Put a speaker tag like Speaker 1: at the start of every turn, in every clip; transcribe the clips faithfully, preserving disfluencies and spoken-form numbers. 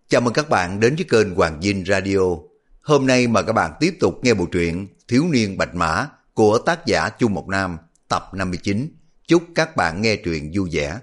Speaker 1: Chào mừng các bạn đến với kênh Hoàng Dinh Radio. Hôm nay mời các bạn tiếp tục nghe bộ truyện Thiếu niên Bạch Mã của tác giả Chu Mộc Nam, tập năm mươi chín. Chúc các bạn nghe truyện vui vẻ.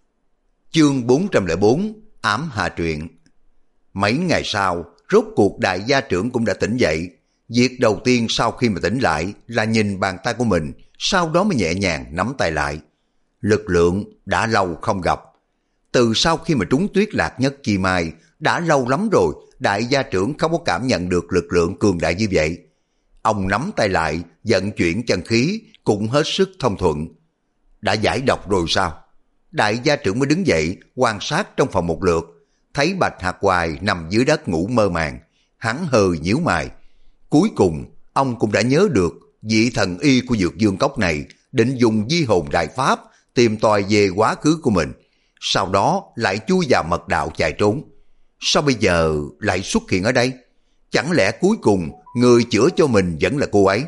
Speaker 1: Chương bốn trăm lẻ bốn, Ám Hà Truyện. Mấy ngày sau, rốt cuộc đại gia trưởng cũng đã tỉnh dậy. Việc đầu tiên sau khi mà tỉnh lại là nhìn bàn tay của mình, sau đó mới nhẹ nhàng nắm tay lại. Lực lượng đã lâu không gặp. Từ sau khi mà trúng tuyết lạc nhất chi mai, đã lâu lắm rồi, đại gia trưởng không có cảm nhận được lực lượng cường đại như vậy. Ông nắm tay lại, vận chuyển chân khí, cũng hết sức thông thuận. Đã giải độc rồi sao? Đại gia trưởng mới đứng dậy, quan sát trong phòng một lượt, thấy Bạch Hạc Hoài nằm dưới đất ngủ mơ màng, hắn hơi nhíu mày. Cuối cùng, ông cũng đã nhớ được vị thần y của Dược Dương Cốc này định dùng di hồn đại pháp tìm tòi về quá khứ của mình, sau đó lại chui vào mật đạo chạy trốn. Sao bây giờ lại xuất hiện ở đây? Chẳng lẽ cuối cùng người chữa cho mình vẫn là cô ấy?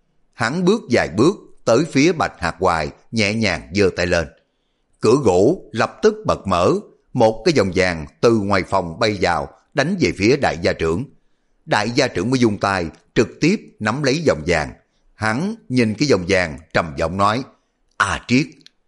Speaker 1: Hắn bước vài bước tới phía Bạch Hạc Hoài, nhẹ nhàng giơ tay lên. Cửa gỗ lập tức bật mở, một cái vòng vàng từ ngoài phòng bay vào, đánh về phía đại gia trưởng. Đại gia trưởng mới dùng tay trực tiếp nắm lấy vòng vàng. Hắn nhìn cái vòng vàng trầm giọng nói: À Triết,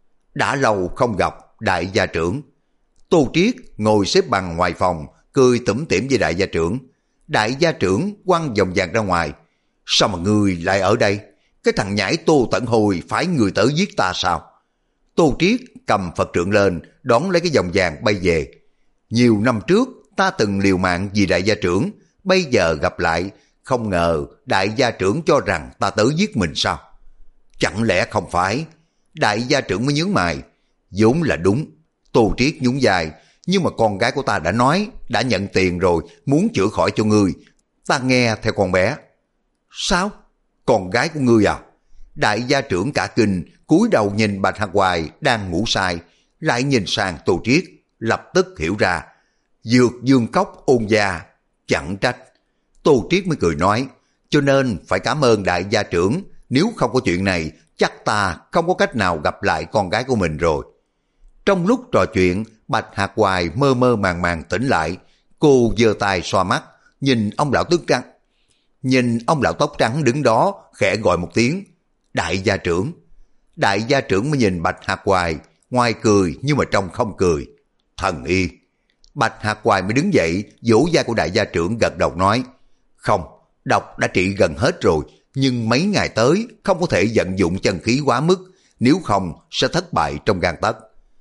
Speaker 1: đã lâu không gặp đại gia trưởng. Tô Triết ngồi xếp bằng ngoài phòng, cười tủm tỉm với đại gia trưởng. Đại gia trưởng quăng vòng vàng ra ngoài. Sao mà ngươi lại ở đây? Cái thằng nhãi Tô Tẩn Hồi phái người tới giết ta sao? Tô Triết cầm Phật trượng lên, đón lấy cái vòng vàng bay về. Nhiều năm trước ta từng liều mạng vì đại gia trưởng, bây giờ gặp lại, không ngờ đại gia trưởng cho rằng ta tới giết mình sao? Chẳng lẽ không phải? Đại gia trưởng mới nhướng mày. Vốn là đúng. Tô Triết nhún vai, nhưng mà con gái của ta đã nói, đã nhận tiền rồi, muốn chữa khỏi cho ngươi. Ta nghe theo con bé. Sao? Con gái của ngươi à? Đại gia trưởng cả kinh, cúi đầu nhìn Bạch Hạc Hoài đang ngủ say, lại nhìn sang Tô Triết, lập tức hiểu ra. Dược Dương Cốc ôn gia, chẳng trách. Tô Triết mới cười nói, cho nên phải cảm ơn đại gia trưởng, nếu không có chuyện này, chắc ta không có cách nào gặp lại con gái của mình rồi. Trong lúc trò chuyện, Bạch Hạc Hoài mơ mơ màng màng tỉnh lại. Cô giơ tay xoa mắt, nhìn ông lão tóc trắng. Nhìn ông lão tóc trắng đứng đó, khẽ gọi một tiếng. Đại gia trưởng. Đại gia trưởng mới nhìn Bạch Hạc Hoài, ngoài cười nhưng mà trong không cười. Thần y. Bạch Hạc Hoài mới đứng dậy, vỗ vai của đại gia trưởng gật đầu nói. Không, độc đã trị gần hết rồi, nhưng mấy ngày tới không có thể vận dụng chân khí quá mức, nếu không sẽ thất bại trong gang tấc.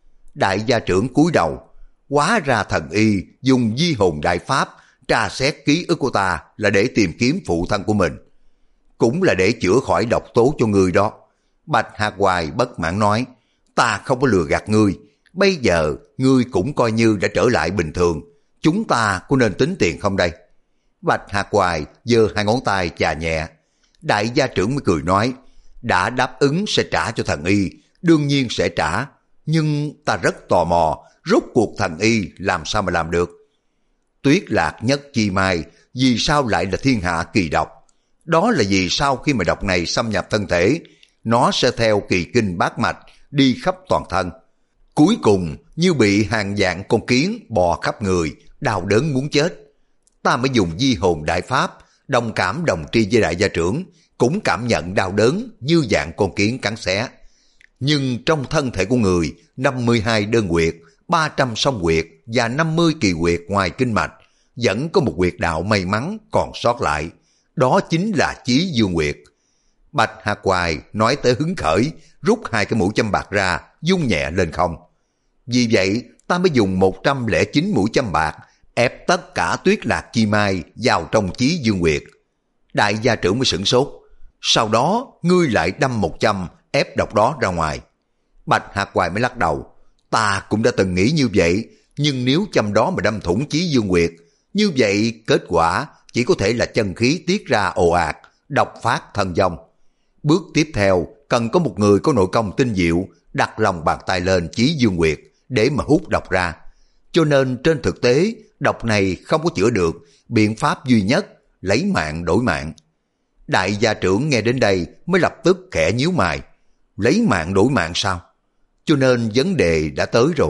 Speaker 1: Đại gia trưởng cúi đầu, hóa ra thần y dùng di hồn đại pháp tra xét ký ức của ta là để tìm kiếm phụ thân của mình, cũng là để chữa khỏi độc tố cho ngươi đó. Bạch Hạc Hoài bất mãn nói, ta không có lừa gạt ngươi, bây giờ ngươi cũng coi như đã trở lại bình thường, chúng ta có nên tính tiền không đây? Bạch Hạc Hoài giơ hai ngón tay chà nhẹ. Đại gia trưởng mới cười nói, đã đáp ứng sẽ trả cho thần y, đương nhiên sẽ trả, nhưng ta rất tò mò, rốt cuộc thần y làm sao mà làm được? Tuyết lạc nhất chi mai, vì sao lại là thiên hạ kỳ độc? Đó là vì sau khi mà độc này xâm nhập thân thể, nó sẽ theo kỳ kinh bát mạch, đi khắp toàn thân. Cuối cùng như bị hàng vạn con kiến bò khắp người, đau đớn muốn chết. Ta mới dùng di hồn đại pháp, đồng cảm đồng tri với đại gia trưởng, cũng cảm nhận đau đớn như dạng con kiến cắn xé. Nhưng trong thân thể của người, năm mươi hai đơn huyệt, ba trăm song huyệt và năm mươi kỳ huyệt ngoài kinh mạch, vẫn có một huyệt đạo may mắn còn sót lại. Đó chính là Chí Dương huyệt. Bạch Hạc Hoài nói tới hứng khởi, rút hai cái mũi châm bạc ra, vung nhẹ lên không. Vì vậy, ta mới dùng một trăm lẻ chín mũi châm bạc, ép tất cả tuyết lạc chi mai vào trong Chí Dương huyệt. Đại gia trưởng mới sửng sốt. Sau đó, ngươi lại đâm một châm, ép độc đó ra ngoài. Bạch Hạc Hoài mới lắc đầu. Ta cũng đã từng nghĩ như vậy, nhưng nếu châm đó mà đâm thủng Chí Dương huyệt, như vậy kết quả chỉ có thể là chân khí tiết ra ồ ạt, độc phát thân vong. Bước tiếp theo, cần có một người có nội công tinh diệu, đặt lòng bàn tay lên Chí Dương huyệt để mà hút độc ra. Cho nên trên thực tế, độc này không có chữa được, biện pháp duy nhất, lấy mạng đổi mạng. Đại gia trưởng nghe đến đây mới lập tức khẽ nhíu mày. Lấy mạng đổi mạng sao? Cho nên vấn đề đã tới rồi.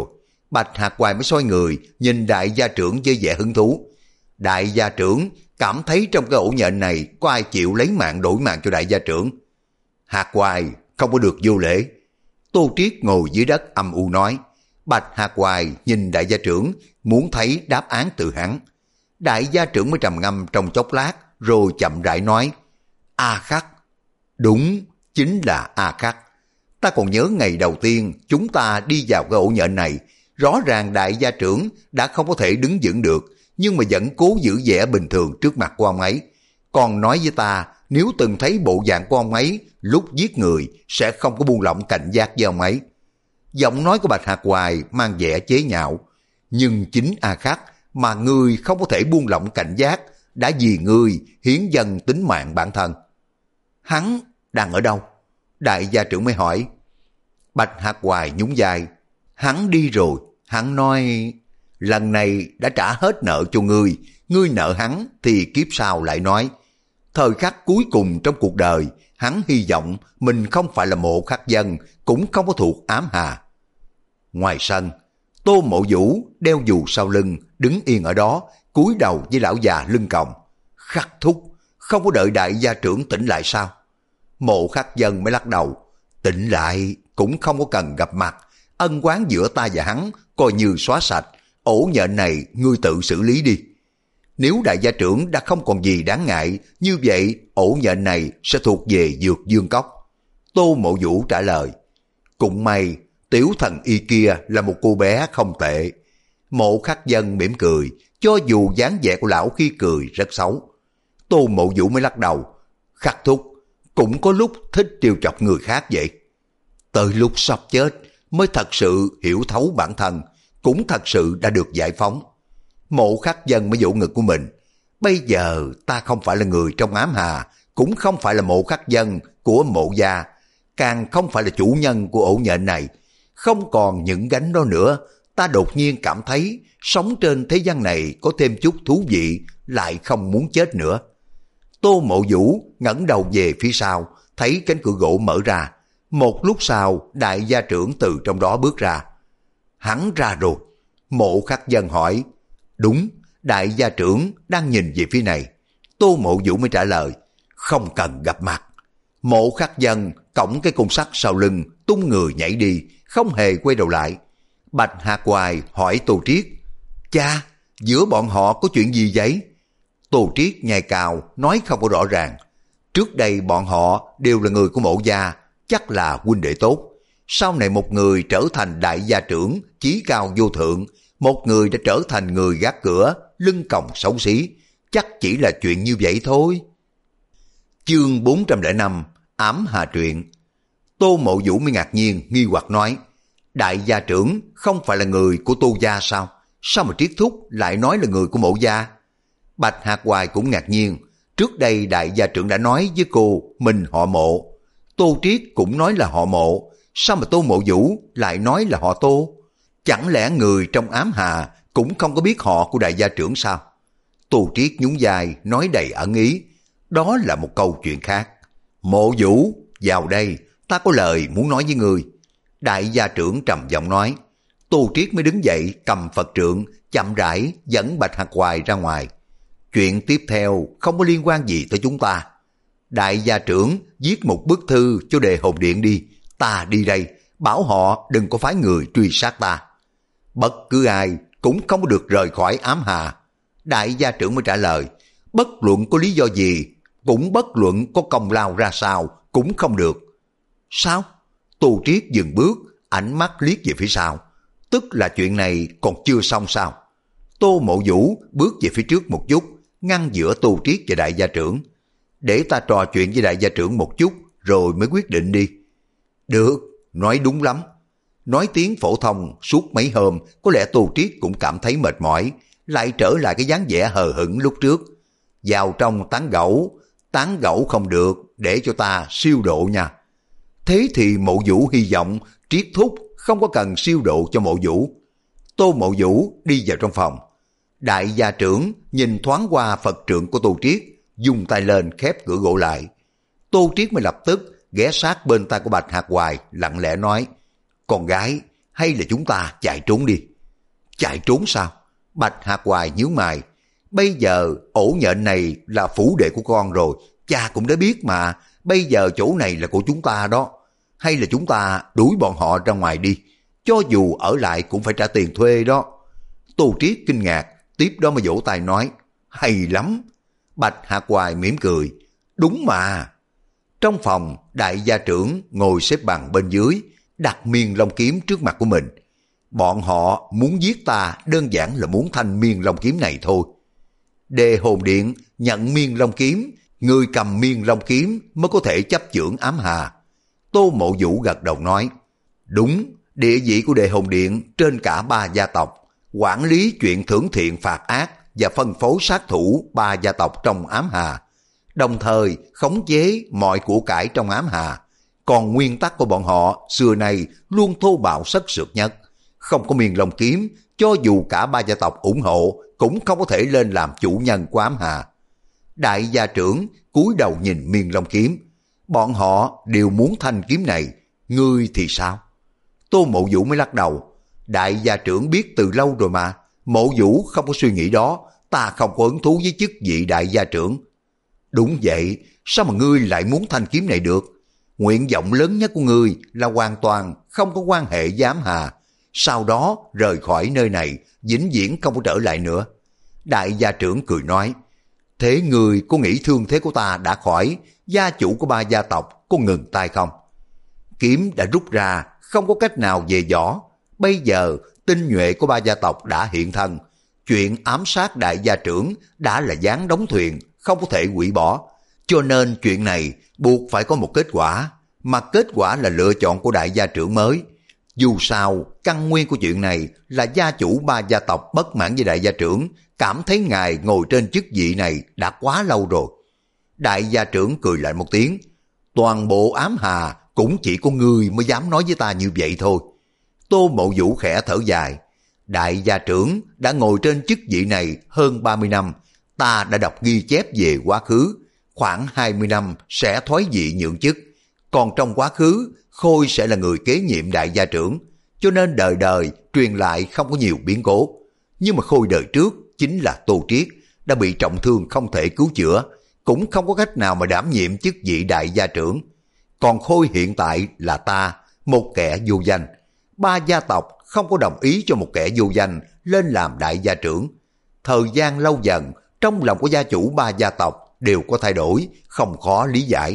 Speaker 1: Bạch Hạc Hoài mới xoay người, nhìn đại gia trưởng với vẻ hứng thú. Đại gia trưởng cảm thấy trong cái ổ nhện này có ai chịu lấy mạng đổi mạng cho đại gia trưởng. Hạc Hoài không có được vô lễ. Tô Triết ngồi dưới đất âm u nói. Bạch Hạc Hoài nhìn đại gia trưởng, muốn thấy đáp án từ hắn. Đại gia trưởng mới trầm ngâm trong chốc lát, rồi chậm rãi nói. A Khắc. Đúng, chính là A Khắc. Ta còn nhớ ngày đầu tiên chúng ta đi vào cái ổ nhện này, rõ ràng đại gia trưởng đã không có thể đứng vững được, nhưng mà vẫn cố giữ vẻ bình thường trước mặt của ông ấy. Còn nói với ta, nếu từng thấy bộ dạng của ông ấy lúc giết người sẽ không có buông lỏng cảnh giác với ông ấy. Giọng nói của Bạch Hạc Hoài mang vẻ chế nhạo. Nhưng chính A Khắc mà ngươi không có thể buông lỏng cảnh giác, đã vì ngươi hiến dâng tính mạng bản thân. Hắn đang ở đâu? Đại gia trưởng mới hỏi. Bạch Hạc Hoài nhún vai. Hắn đi rồi. Hắn nói, lần này đã trả hết nợ cho ngươi, ngươi nợ hắn thì kiếp sau lại nói. Thời khắc cuối cùng trong cuộc đời, hắn hy vọng mình không phải là Mộ Khắc Dân, cũng không có thuộc ám hà. Ngoài sân, Tô Mộ Vũ đeo dù sau lưng, đứng yên ở đó, cúi đầu với lão già lưng còng. Khắc thúc, không có đợi đại gia trưởng tỉnh lại sao? Mộ Khắc Dân mới lắc đầu. Tỉnh lại cũng không có cần gặp mặt, ân oán giữa ta và hắn coi như xóa sạch, ổ nhện này ngươi tự xử lý đi. Nếu đại gia trưởng đã không còn gì đáng ngại, như vậy ổ nhện này sẽ thuộc về Dược Dương Cốc. Tô Mộ Vũ trả lời. Cũng may, tiểu thần y kia là một cô bé không tệ. Mộ Khắc Dân mỉm cười, cho dù dáng vẻ của lão khi cười rất xấu. Tô Mộ Vũ mới lắc đầu. Khắc thúc, cũng có lúc thích trêu chọc người khác vậy. Tới lúc sắp chết mới thật sự hiểu thấu bản thân, cũng thật sự đã được giải phóng. Mộ Khắc Dân mới vỗ ngực của mình. Bây giờ ta không phải là người trong ám hà, cũng không phải là Mộ Khắc Dân của Mộ gia, càng không phải là chủ nhân của ổ nhện này. Không còn những gánh đó nữa, ta đột nhiên cảm thấy sống trên thế gian này có thêm chút thú vị, lại không muốn chết nữa. Tô Mộ Vũ ngẩng đầu về phía sau, thấy cánh cửa gỗ mở ra. Một lúc sau, đại gia trưởng từ trong đó bước ra. Hắn ra rồi. Mộ Khắc Dân hỏi. Đúng, đại gia trưởng đang nhìn về phía này. Tô Mộ Vũ mới trả lời. Không cần gặp mặt. Mộ Khắc Dân cõng cái côn sắt sau lưng, tung người nhảy đi, không hề quay đầu lại. Bạch Hạc Hoài hỏi Tô Triết. Cha, giữa bọn họ có chuyện gì vậy? Tô Triết nhai cào, nói không có rõ ràng. Trước đây bọn họ đều là người của Mộ gia, chắc là huynh đệ tốt. Sau này một người trở thành đại gia trưởng, chí cao vô thượng, một người đã trở thành người gác cửa, lưng còng xấu xí. Chắc chỉ là chuyện như vậy thôi. Chương bốn trăm lẻ năm, ám hà truyện. Tô Mộ Vũ mới ngạc nhiên, nghi hoặc nói. Đại gia trưởng không phải là người của Tô gia sao? Sao mà Triết thúc lại nói là người của Mộ gia? Bạch Hạc Hoài cũng ngạc nhiên. Trước đây đại gia trưởng đã nói với cô mình họ Mộ. Tô Triết cũng nói là họ Mộ. Sao mà Tô Mộ Vũ lại nói là họ Tô? Chẳng lẽ người trong ám hà cũng không có biết họ của đại gia trưởng sao? Tô Triết nhún vai nói đầy ẩn ý. Đó là một câu chuyện khác. Mộ Vũ, vào đây, ta có lời muốn nói với người. Đại gia trưởng trầm giọng nói. Tô Triết mới đứng dậy cầm Phật trượng, chậm rãi dẫn Bạch Hạc Hoài ra ngoài. Chuyện tiếp theo không có liên quan gì tới chúng ta. Đại gia trưởng viết một bức thư cho Đề Hồn Điện đi. Ta đi đây, bảo họ đừng có phái người truy sát ta. Bất cứ ai cũng không có được rời khỏi ám hà. Đại gia trưởng mới trả lời. Bất luận có lý do gì, cũng bất luận có công lao ra sao, cũng không được. Sao? Tô Triết dừng bước, ánh mắt liếc về phía sau. Tức là chuyện này còn chưa xong sao? Tô Mộ Vũ bước về phía trước một chút, ngăn giữa Tô Triết và đại gia trưởng. Để ta trò chuyện với đại gia trưởng một chút, rồi mới quyết định đi. Được, nói đúng lắm. Nói tiếng phổ thông suốt mấy hôm, có lẽ Tô Triết cũng cảm thấy mệt mỏi, lại trở lại cái dáng vẻ hờ hững lúc trước. Vào trong tán gẫu, tán gẫu không được, để cho ta siêu độ nha. Thế thì Mộ Vũ hy vọng Triết thúc không có cần siêu độ cho Mộ Vũ. Tô Mộ Vũ đi vào trong phòng. Đại gia trưởng nhìn thoáng qua Phật trượng của Tô Triết, dùng tay lên khép cửa gỗ lại. Tô Triết mới lập tức ghé sát bên tai của Bạch Hạc Hoài, lặng lẽ nói. Con gái, hay là chúng ta chạy trốn đi. Chạy trốn sao? Bạch Hạc Hoài nhíu mày. Bây giờ ổ nhện này là phủ đệ của con rồi, cha cũng đã biết mà, bây giờ chỗ này là của chúng ta đó. Hay là chúng ta đuổi bọn họ ra ngoài đi, cho dù ở lại cũng phải trả tiền thuê đó. Tô Triết kinh ngạc, tiếp đó mới vỗ tay nói, hay lắm. Bạch Hạc Hoài mỉm cười, đúng mà. Trong phòng, đại gia trưởng ngồi xếp bằng bên dưới, đặt miên long kiếm trước mặt của mình. Bọn họ muốn giết ta đơn giản là muốn thanh miên long kiếm này thôi. Đề Hồn Điện nhận miên long kiếm, người cầm miên long kiếm mới có thể chấp chưởng ám hà. Tô Mộ Vũ gật đầu nói, đúng, địa vị của Đề Hồn Điện trên cả ba gia tộc, quản lý chuyện thưởng thiện phạt ác và phân phối sát thủ ba gia tộc trong ám hà, đồng thời khống chế mọi của cải trong ám hà. Còn nguyên tắc của bọn họ xưa nay luôn thô bạo sất sượt nhất, không có miên long kiếm, cho dù cả ba gia tộc ủng hộ cũng không có thể lên làm chủ nhân của ám hà. Đại gia trưởng cúi đầu nhìn miên long kiếm, bọn họ đều muốn thanh kiếm này, ngươi thì sao? Tô Mộ Vũ mới lắc đầu, đại gia trưởng biết từ lâu rồi mà, Mộ Vũ không có suy nghĩ đó, ta không có hứng thú với chức vị đại gia trưởng. Đúng vậy, sao mà ngươi lại muốn thanh kiếm này được? Nguyện vọng lớn nhất của ngươi là hoàn toàn không có quan hệ với ám hà, sau đó rời khỏi nơi này, vĩnh viễn không có trở lại nữa. Đại gia trưởng cười nói, thế ngươi có nghĩ thương thế của ta đã khỏi, gia chủ của ba gia tộc có ngừng tay không? Kiếm đã rút ra, không có cách nào về võ. Bây giờ tinh nhuệ của ba gia tộc đã hiện thân, chuyện ám sát đại gia trưởng đã là ván đóng thuyền, không có thể hủy bỏ. Cho nên chuyện này buộc phải có một kết quả, mà kết quả là lựa chọn của đại gia trưởng mới. Dù sao, căn nguyên của chuyện này là gia chủ ba gia tộc bất mãn với đại gia trưởng, cảm thấy ngài ngồi trên chức vị này đã quá lâu rồi. Đại gia trưởng cười lại một tiếng, toàn bộ ám hà cũng chỉ có ngươi mới dám nói với ta như vậy thôi. Tô Mộ Vũ khẽ thở dài, đại gia trưởng đã ngồi trên chức vị này hơn ba mươi năm, ta đã đọc ghi chép về quá khứ, khoảng hai mươi năm sẽ thoái vị nhượng chức, còn trong quá khứ Khôi sẽ là người kế nhiệm đại gia trưởng, cho nên đời đời truyền lại không có nhiều biến cố. Nhưng mà Khôi đời trước chính là Tô Triết, đã bị trọng thương không thể cứu chữa, cũng không có cách nào mà đảm nhiệm chức vị đại gia trưởng. Còn Khôi hiện tại là ta, một kẻ vô danh. Ba gia tộc không có đồng ý cho một kẻ vô danh lên làm đại gia trưởng. Thời gian lâu dần, trong lòng của gia chủ ba gia tộc đều có thay đổi, không khó lý giải.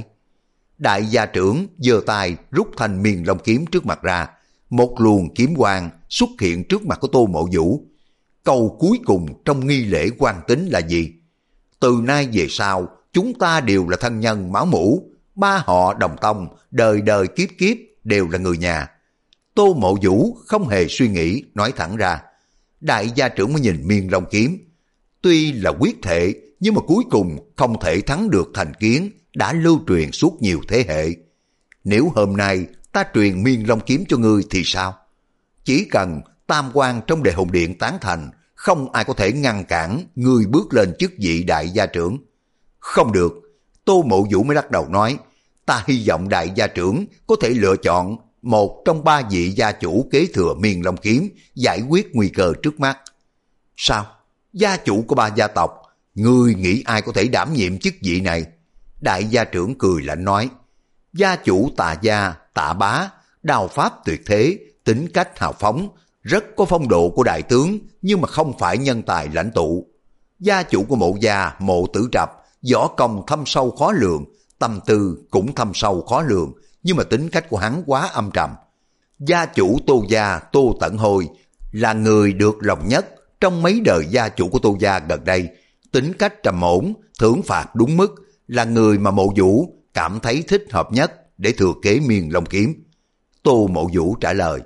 Speaker 1: Đại gia trưởng giơ tay rút thanh miên long kiếm trước mặt ra, một luồng kiếm quang xuất hiện trước mặt của Tô Mộ Vũ. Câu cuối cùng trong nghi lễ quan tính là gì? Từ nay về sau, chúng ta đều là thân nhân máu mủ, ba họ đồng tông, đời đời kiếp kiếp đều là người nhà. Tô Mộ Vũ không hề suy nghĩ, nói thẳng ra. Đại gia trưởng mới nhìn miên long kiếm. Tuy là quyết thệ, nhưng mà cuối cùng không thể thắng được thành kiến đã lưu truyền suốt nhiều thế hệ. Nếu hôm nay ta truyền miên long kiếm cho ngươi thì sao? Chỉ cần tam quan trong Đề Hồn Điện tán thành, không ai có thể ngăn cản ngươi bước lên chức vị đại gia trưởng. Không được, Tô Mộ Vũ mới lắc đầu nói, ta hy vọng đại gia trưởng có thể lựa chọn một trong ba vị gia chủ kế thừa miên long kiếm, giải quyết nguy cơ trước mắt. Sao? Gia chủ của ba gia tộc, ngươi nghĩ ai có thể đảm nhiệm chức vị này? Đại gia trưởng cười lạnh nói, gia chủ Tạ gia, Tạ bá, đao pháp tuyệt thế, tính cách hào phóng, rất có phong độ của đại tướng, nhưng mà không phải nhân tài lãnh tụ. Gia chủ của Mộ gia, Mộ Tử Trập, võ công thâm sâu khó lường, tâm tư cũng thâm sâu khó lường, nhưng mà tính cách của hắn quá âm trầm. Gia chủ Tô gia, Tô Tẩn Hồi, là người được lòng nhất trong mấy đời gia chủ của Tô gia gần đây, tính cách trầm ổn, thưởng phạt đúng mức, là người mà Mộ Vũ cảm thấy thích hợp nhất để thừa kế miên long kiếm. Tô Mộ Vũ trả lời,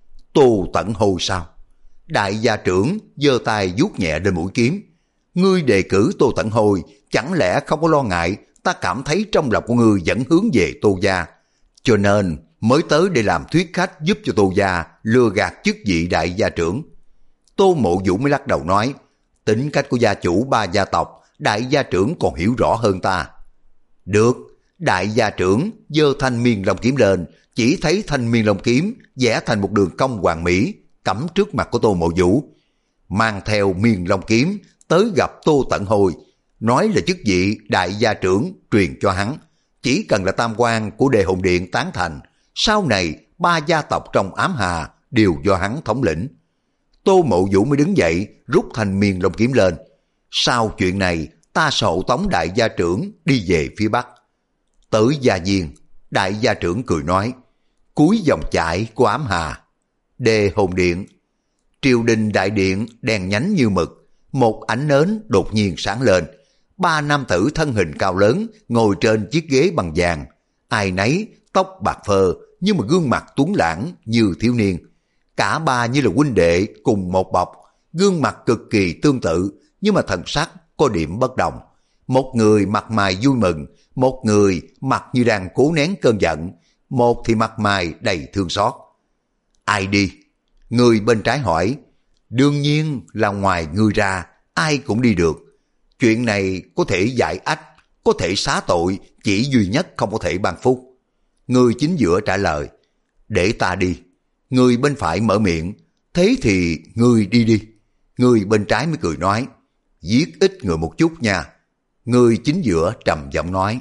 Speaker 1: Tô Tẩn Hồi sao? Đại gia trưởng giơ tay vuốt nhẹ lên mũi kiếm. Ngươi đề cử Tô Tẩn Hồi, chẳng lẽ không có lo ngại ta cảm thấy trong lòng của ngươi vẫn hướng về Tô gia, cho nên mới tới để làm thuyết khách giúp cho Tô gia lừa gạt chức vị đại gia trưởng. Tô Mộ Vũ mới lắc đầu nói, tính cách của gia chủ ba gia tộc, đại gia trưởng còn hiểu rõ hơn ta. Được, đại gia trưởng giơ thanh miên long kiếm lên, chỉ thấy thanh miên long kiếm vẽ thành một đường cong hoàn mỹ, cắm trước mặt của Tô Mộ Vũ. mang theo Miên Long kiếm tới gặp Tô Tẩn Hồi, nói là chức vị đại gia trưởng truyền cho hắn. Chỉ cần là tam quan của Đề Hồn Điện tán thành, sau này ba gia tộc trong Ám Hà đều do hắn thống lĩnh. Tô Mộ Vũ mới đứng dậy rút thanh Miên Long kiếm lên. Sau chuyện này ta sổ tống đại gia trưởng đi về phía Bắc. Tới Gia Viên, đại gia trưởng cười nói, cuối dòng chảy của Ám Hà, Đề Hồn Điện. Triều đình đại điện đèn nhánh như mực, một ánh nến đột nhiên sáng lên. Ba nam tử thân hình cao lớn ngồi trên chiếc ghế bằng vàng, ai nấy tóc bạc phơ nhưng mà gương mặt tuấn lãng như thiếu niên. Cả ba như là huynh đệ cùng một bọc, gương mặt cực kỳ tương tự nhưng mà thần sắc có điểm bất đồng. Một người mặt mày vui mừng, một người mặt như đang cố nén cơn giận, một thì mặt mày đầy thương xót. Ai đi? Người bên trái hỏi. Đương nhiên là ngoài ngươi ra, ai cũng đi được. Chuyện này có thể giải ách, có thể xá tội, chỉ duy nhất không có thể ban phúc. Người chính giữa trả lời. Để ta đi. Người bên phải mở miệng. Thế thì người đi đi. Người bên trái mới cười nói. Giết ít người một chút nha. Người chính giữa trầm giọng nói.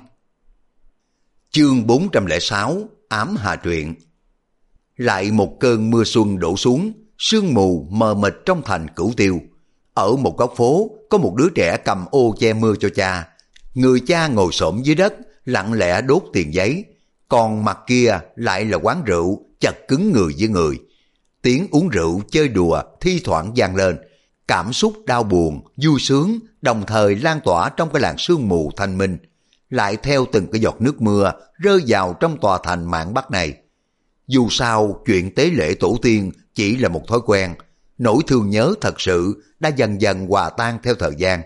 Speaker 1: Chương bốn trăm lẻ sáu Ám Hà Truyện. Lại một cơn mưa xuân đổ xuống, sương mù mờ mịt trong thành Cửu Tiêu. Ở một góc phố có một đứa trẻ cầm ô che mưa cho cha. Người cha ngồi xổm dưới đất lặng lẽ đốt tiền giấy, còn mặt kia lại là quán rượu chật cứng người với người. Tiếng uống rượu chơi đùa thi thoảng vang lên, cảm xúc đau buồn vui sướng đồng thời lan tỏa trong cái làn sương mù thanh minh, lại theo từng cái giọt nước mưa rơi vào trong tòa thành Mạn Bắc này. Dù sao chuyện tế lễ tổ tiên chỉ là một thói quen, nỗi thương nhớ thật sự đã dần dần hòa tan theo thời gian.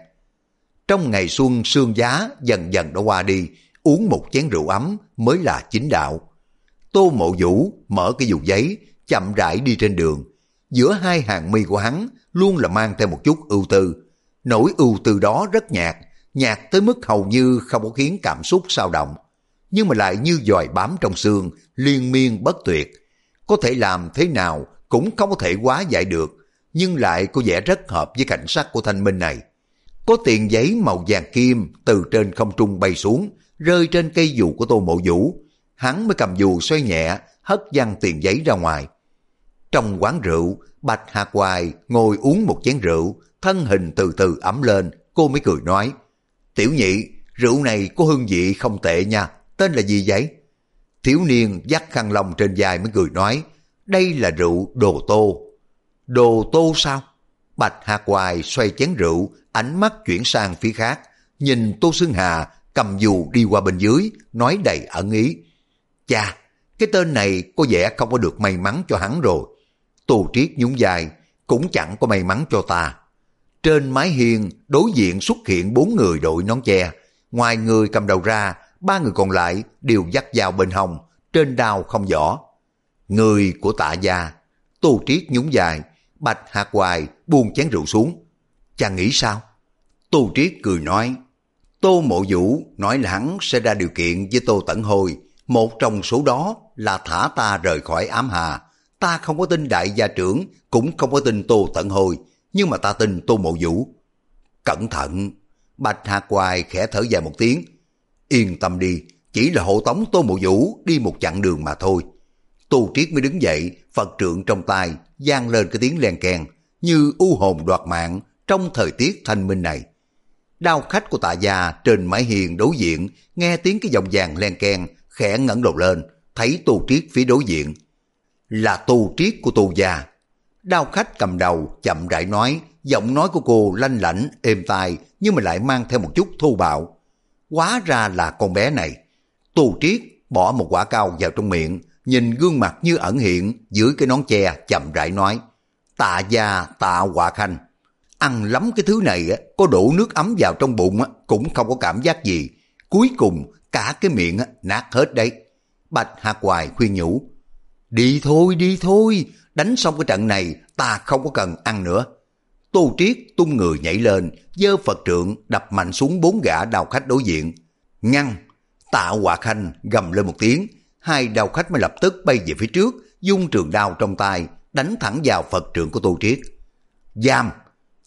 Speaker 1: Trong ngày xuân sương giá dần dần đã qua đi, uống một chén rượu ấm mới là chính đạo. Tô Mộ Vũ mở cái dù giấy, chậm rãi đi trên đường. Giữa hai hàng mi của hắn luôn là mang theo một chút ưu tư. Nỗi ưu tư đó rất nhạt, nhạt tới mức hầu như không có khiến cảm xúc xao động, nhưng mà lại như giòi bám trong xương, liên miên bất tuyệt. Có thể làm thế nào cũng không có thể hóa giải được, nhưng lại có vẻ rất hợp với cảnh sắc của thanh minh này. Có tiền giấy màu vàng kim từ trên không trung bay xuống, rơi trên cây dù của Tô Mộ Vũ. Hắn mới cầm dù xoay nhẹ, hất văng tiền giấy ra ngoài. Trong quán rượu, Bạch Hạc Hoài ngồi uống một chén rượu, thân hình từ từ ấm lên, cô mới cười nói. Tiểu nhị, rượu này có hương vị không tệ nha, tên là gì vậy? Thiếu niên dắt khăn lông trên vai mới cười nói. Đây là rượu Đồ Tô. Đồ Tô sao? Bạch Hạc Hoài xoay chén rượu, ánh mắt chuyển sang phía khác, nhìn Tô Xương Hà cầm dù đi qua bên dưới, nói đầy ẩn ý. Chà, cái tên này có vẻ không có được may mắn cho hắn rồi. Tô Triết nhún vai, cũng chẳng có may mắn cho ta. Trên mái hiên đối diện xuất hiện bốn người đội nón che, ngoài người cầm đầu ra, ba người còn lại đều dắt dao bên hông, trên đao không vỏ. Người của Tạ gia. Tô Triết nhún vai, Bạch Hạc Hoài buông chén rượu xuống. Chàng nghĩ sao? Tô Triết cười nói. Tô Mộ Vũ nói là hắn sẽ ra điều kiện với Tô Tẩn Hồi, một trong số đó là thả ta rời khỏi Ám Hà. Ta không có tin đại gia trưởng, cũng không có tin Tô Tẩn Hồi, nhưng mà ta tin Tô Mộ Vũ. Cẩn thận! Bạch Hạc Hoài khẽ thở dài một tiếng. Yên tâm đi, chỉ là hộ tống Tô Mộ Vũ đi một chặng đường mà thôi. Tô Triết mới đứng dậy, Phật trượng trong tay, vang lên cái tiếng len keng, như u hồn đoạt mạng trong thời tiết thanh minh này. Đao khách của Tạ gia trên mái hiên đối diện, nghe tiếng cái giọng vàng len keng, khẽ ngẩng đầu lên, thấy Tô Triết phía đối diện. Là Tô Triết của Tô gia. Đao khách cầm đầu chậm rãi nói, giọng nói của cô lanh lảnh êm tai nhưng mà lại mang theo một chút thô bạo. Hóa ra là con bé này. Tô Triết bỏ một quả cao vào trong miệng, nhìn gương mặt như ẩn hiện dưới cái nón che, chậm rãi nói. Tạ gia Tạ Họa Khanh. Ăn lắm cái thứ này có đổ nước ấm vào trong bụng cũng không có cảm giác gì. Cuối cùng cả cái miệng nát hết đấy. Bạch Hạc Hoài khuyên nhủ. Đi thôi, đi thôi, đánh xong cái trận này ta không có cần ăn nữa. Tô Triết tung người nhảy lên, giơ Phật trượng đập mạnh xuống bốn gã đào khách đối diện. Ngăn! Tạ Họa Khanh gầm lên một tiếng, hai đào khách mới lập tức bay về phía trước, dung trường đao trong tay, đánh thẳng vào Phật trượng của Tô Triết. Giam!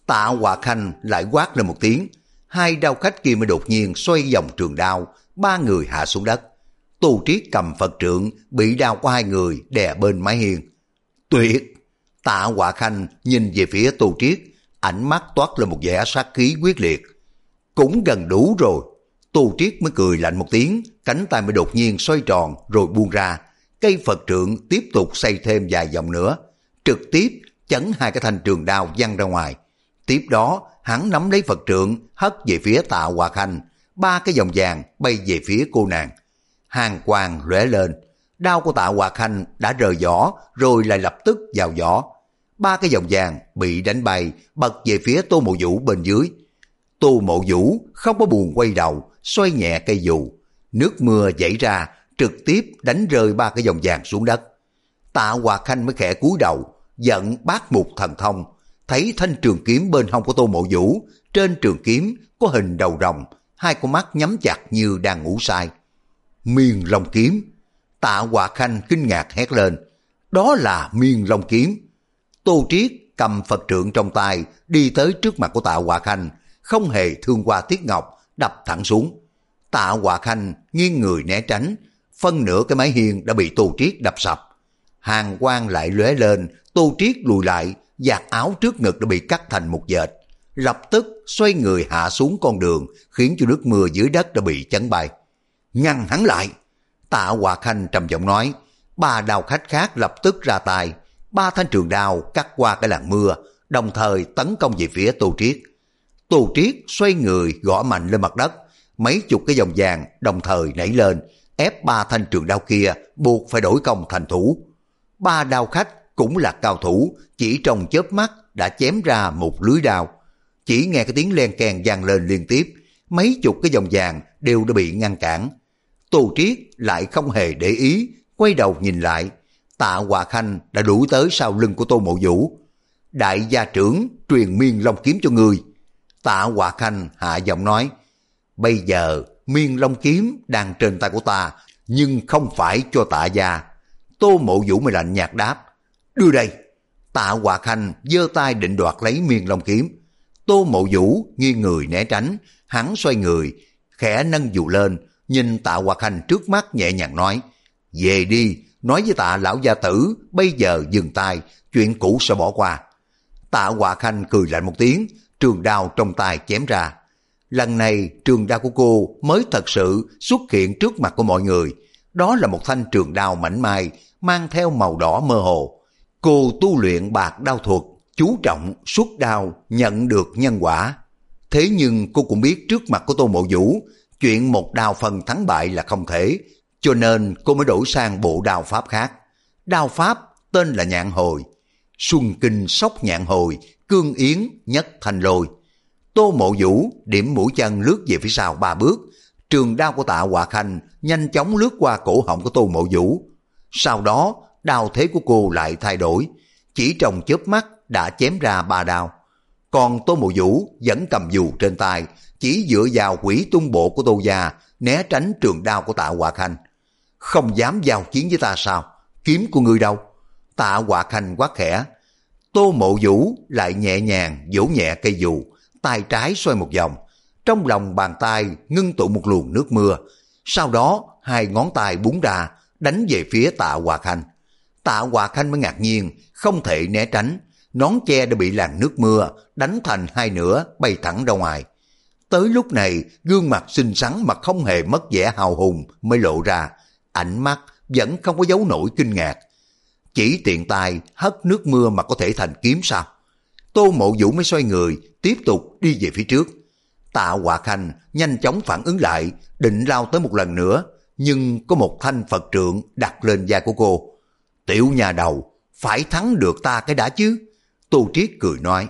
Speaker 1: Tạ Hòa Khanh lại quát lên một tiếng, hai đao khách kia mới đột nhiên xoay vòng trường đao, ba người hạ xuống đất. Tô Triết cầm Phật trượng, bị đao của hai người đè bên mái hiên. Tuyệt! Tạ Hòa Khanh nhìn về phía Tô Triết, ánh mắt toát lên một vẻ sát khí quyết liệt. Cũng gần đủ rồi. Tô Triết mới cười lạnh một tiếng, cánh tay mới đột nhiên xoay tròn rồi buông ra. Cây Phật trượng tiếp tục xoay thêm vài vòng nữa, trực tiếp chấn hai cái thanh trường đao văng ra ngoài. Tiếp đó hắn nắm lấy Phật trượng hất về phía Tạ Hòa Khanh, ba cái vòng vàng bay về phía cô nàng. Hàn quang lóe lên, đao của Tạ Hòa Khanh đã rời vỏ rồi lại lập tức vào vỏ. Ba cái vòng vàng bị đánh bay bật về phía Tô Mộ Vũ bên dưới. Tô Mộ Vũ không có buồn quay đầu, xoay nhẹ cây dù, nước mưa chảy ra trực tiếp đánh rơi ba cái vòng vàng xuống đất. Tạ Hòa Khanh mới khẽ cúi đầu, giận bát mục thần thông, thấy thanh trường kiếm bên hông của Tô Mộ Vũ, trên trường kiếm có hình đầu rồng, hai con mắt nhắm chặt như đang ngủ say. Miên Long kiếm! Tạ Hòa Khanh kinh ngạc hét lên, đó là Miên Long kiếm. Tô Triết cầm Phật trượng trong tay đi tới trước mặt của Tạ Hòa Khanh, không hề thương qua tiếc ngọc, đập thẳng xuống. Tạ Hòa Khanh nghiêng người né tránh, phân nửa cái mái hiên đã bị Tô Triết đập sập. Hàn quang lại lóe lên, Tô Triết lùi lại, vạt áo trước ngực đã bị cắt thành một vệt, lập tức xoay người hạ xuống con đường, khiến cho nước mưa dưới đất đã bị chấn bay. Ngăn hắn lại! Tạ Hòa Khanh trầm giọng nói. Ba đao khách khác lập tức ra tay, ba thanh trường đao cắt qua cái làn mưa, đồng thời tấn công về phía Tô Triết. Tô Triết xoay người gõ mạnh lên mặt đất, mấy chục cái vòng vàng đồng thời nảy lên, ép ba thanh trường đao kia buộc phải đổi công thành thủ. Ba đao khách cũng là cao thủ, chỉ trong chớp mắt đã chém ra một lưới đao. Chỉ nghe cái tiếng len keng vang lên liên tiếp, mấy chục cái vòng vàng đều đã bị ngăn cản. Tô Triết lại không hề để ý, quay đầu nhìn lại, Tạ Hòa Khanh đã đuổi tới sau lưng của Tô Mộ Vũ. Đại gia trưởng truyền Miên Long kiếm cho người. Tạ Hòa Khanh hạ giọng nói, bây giờ Miên Long kiếm đang trên tay của ta, nhưng không phải cho Tạ gia. Tô Mộ Vũ mới lạnh nhạt đáp, đưa đây. Tạ Hòa Khanh giơ tay định đoạt lấy Miên Long kiếm. Tô Mộ Vũ nghiêng người né tránh, hắn xoay người, khẽ nâng dù lên, nhìn Tạ Hòa Khanh trước mắt nhẹ nhàng nói, về đi, nói với Tạ lão gia tử, bây giờ dừng tay, chuyện cũ sẽ bỏ qua. Tạ Hòa Khanh cười lạnh một tiếng, trường đao trong tay chém ra. Lần này trường đao của cô mới thật sự xuất hiện trước mặt của mọi người. Đó là một thanh trường đao mảnh mai, mang theo màu đỏ mơ hồ. Cô tu luyện bạc đao thuật, chú trọng xuất đao, nhận được nhân quả. Thế nhưng cô cũng biết trước mặt của Tô Mộ Vũ, chuyện một đao phân thắng bại là không thể, cho nên cô mới đổi sang bộ đao pháp khác. Đao pháp tên là Nhạn Hồi. Xuân kinh sóc nhạn hồi, cương yến nhất thành lôi. Tô Mộ Vũ điểm mũi chân lướt về phía sau ba bước, trường đao của Tạ Hòa Khanh nhanh chóng lướt qua cổ họng của Tô Mộ Vũ. Sau đó đao thế của cô lại thay đổi, chỉ trong chớp mắt đã chém ra ba đao. Còn Tô Mộ Vũ vẫn cầm dù trên tay, chỉ dựa vào quỷ tung bộ của Tô gia né tránh trường đao của Tạ Hòa Khanh. Không dám giao chiến với ta sao? Kiếm của ngươi đâu? Tạ Hòa Khanh quát khẽ. Tô Mộ Vũ lại nhẹ nhàng vỗ nhẹ cây dù, tay trái xoay một vòng, trong lòng bàn tay ngưng tụ một luồng nước mưa. Sau đó hai ngón tay búng ra đánh về phía Tạ Hòa Khanh. Tạ Hòa Khanh mới ngạc nhiên, không thể né tránh, nón che đã bị làn nước mưa đánh thành hai nửa, bay thẳng ra ngoài. Tới lúc này gương mặt xinh xắn mà không hề mất vẻ hào hùng mới lộ ra, ánh mắt vẫn không có dấu nổi kinh ngạc. Chỉ tiện tay hất nước mưa mà có thể thành kiếm sao? Tô Mộ Vũ mới xoay người tiếp tục đi về phía trước. Tạ Hòa Khanh nhanh chóng phản ứng lại, định lao tới một lần nữa, nhưng có một thanh Phật trượng đặt lên vai của cô. Tiểu nhà đầu, phải thắng được ta cái đã chứ? Tô Triết cười nói.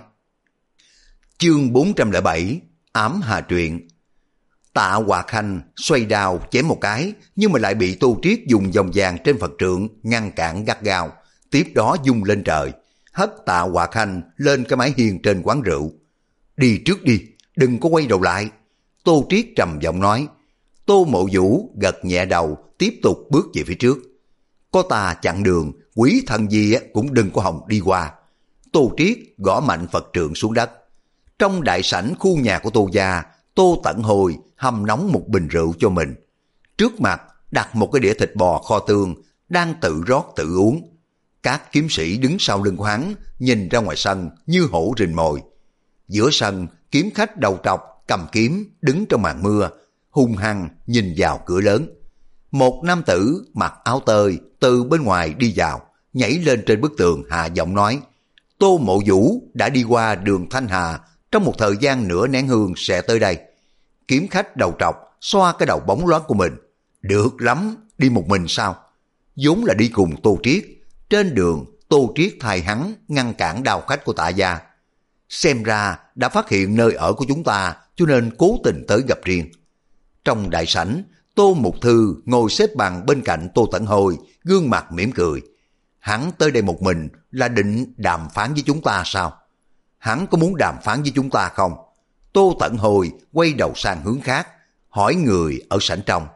Speaker 1: Chương bốn trăm lẻ bảy, ám hà truyện. Tạ Hòa Khanh xoay đao chém một cái, nhưng mà lại bị Tô Triết dùng vòng vàng trên Phật trượng ngăn cản gắt gao, tiếp đó vung lên trời, hất Tạ Hòa Khanh lên cái mái hiên trên quán rượu. Đi trước đi, đừng có quay đầu lại. Tô Triết trầm giọng nói. Tô Mộ Vũ gật nhẹ đầu, tiếp tục bước về phía trước. Có ta chặn đường, quỷ thần gì cũng đừng có hòng đi qua. Tô Triết gõ mạnh Phật trượng xuống đất. Trong đại sảnh khu nhà của Tô gia, Tô Tẩn Hồi hâm nóng một bình rượu cho mình. Trước mặt đặt một cái đĩa thịt bò kho tương, đang tự rót tự uống. Các kiếm sĩ đứng sau lưng của hắn, nhìn ra ngoài sân như hổ rình mồi. Giữa sân, kiếm khách đầu trọc cầm kiếm đứng trong màn mưa, hung hăng nhìn vào cửa lớn. Một nam tử mặc áo tơi từ bên ngoài đi vào, nhảy lên trên bức tường hạ giọng nói: Tô Mộ Vũ đã đi qua đường Thanh Hà, trong một thời gian nửa nén hương sẽ tới đây. Kiếm khách đầu trọc xoa cái đầu bóng loáng của mình: Được lắm, đi một mình sao? Vốn là đi cùng Tô Triết. Trên đường Tô Triết thay hắn ngăn cản đao khách của Tạ gia. Xem ra đã phát hiện nơi ở của chúng ta, cho nên cố tình tới gặp riêng. Trong đại sảnh, Tô Mục Thư ngồi xếp bằng bên cạnh Tô Tẩn Hồi, gương mặt mỉm cười. Hắn tới đây một mình là định đàm phán với chúng ta sao? Hắn có muốn đàm phán với chúng ta không? Tô Tẩn Hồi quay đầu sang hướng khác, hỏi người ở sảnh trong.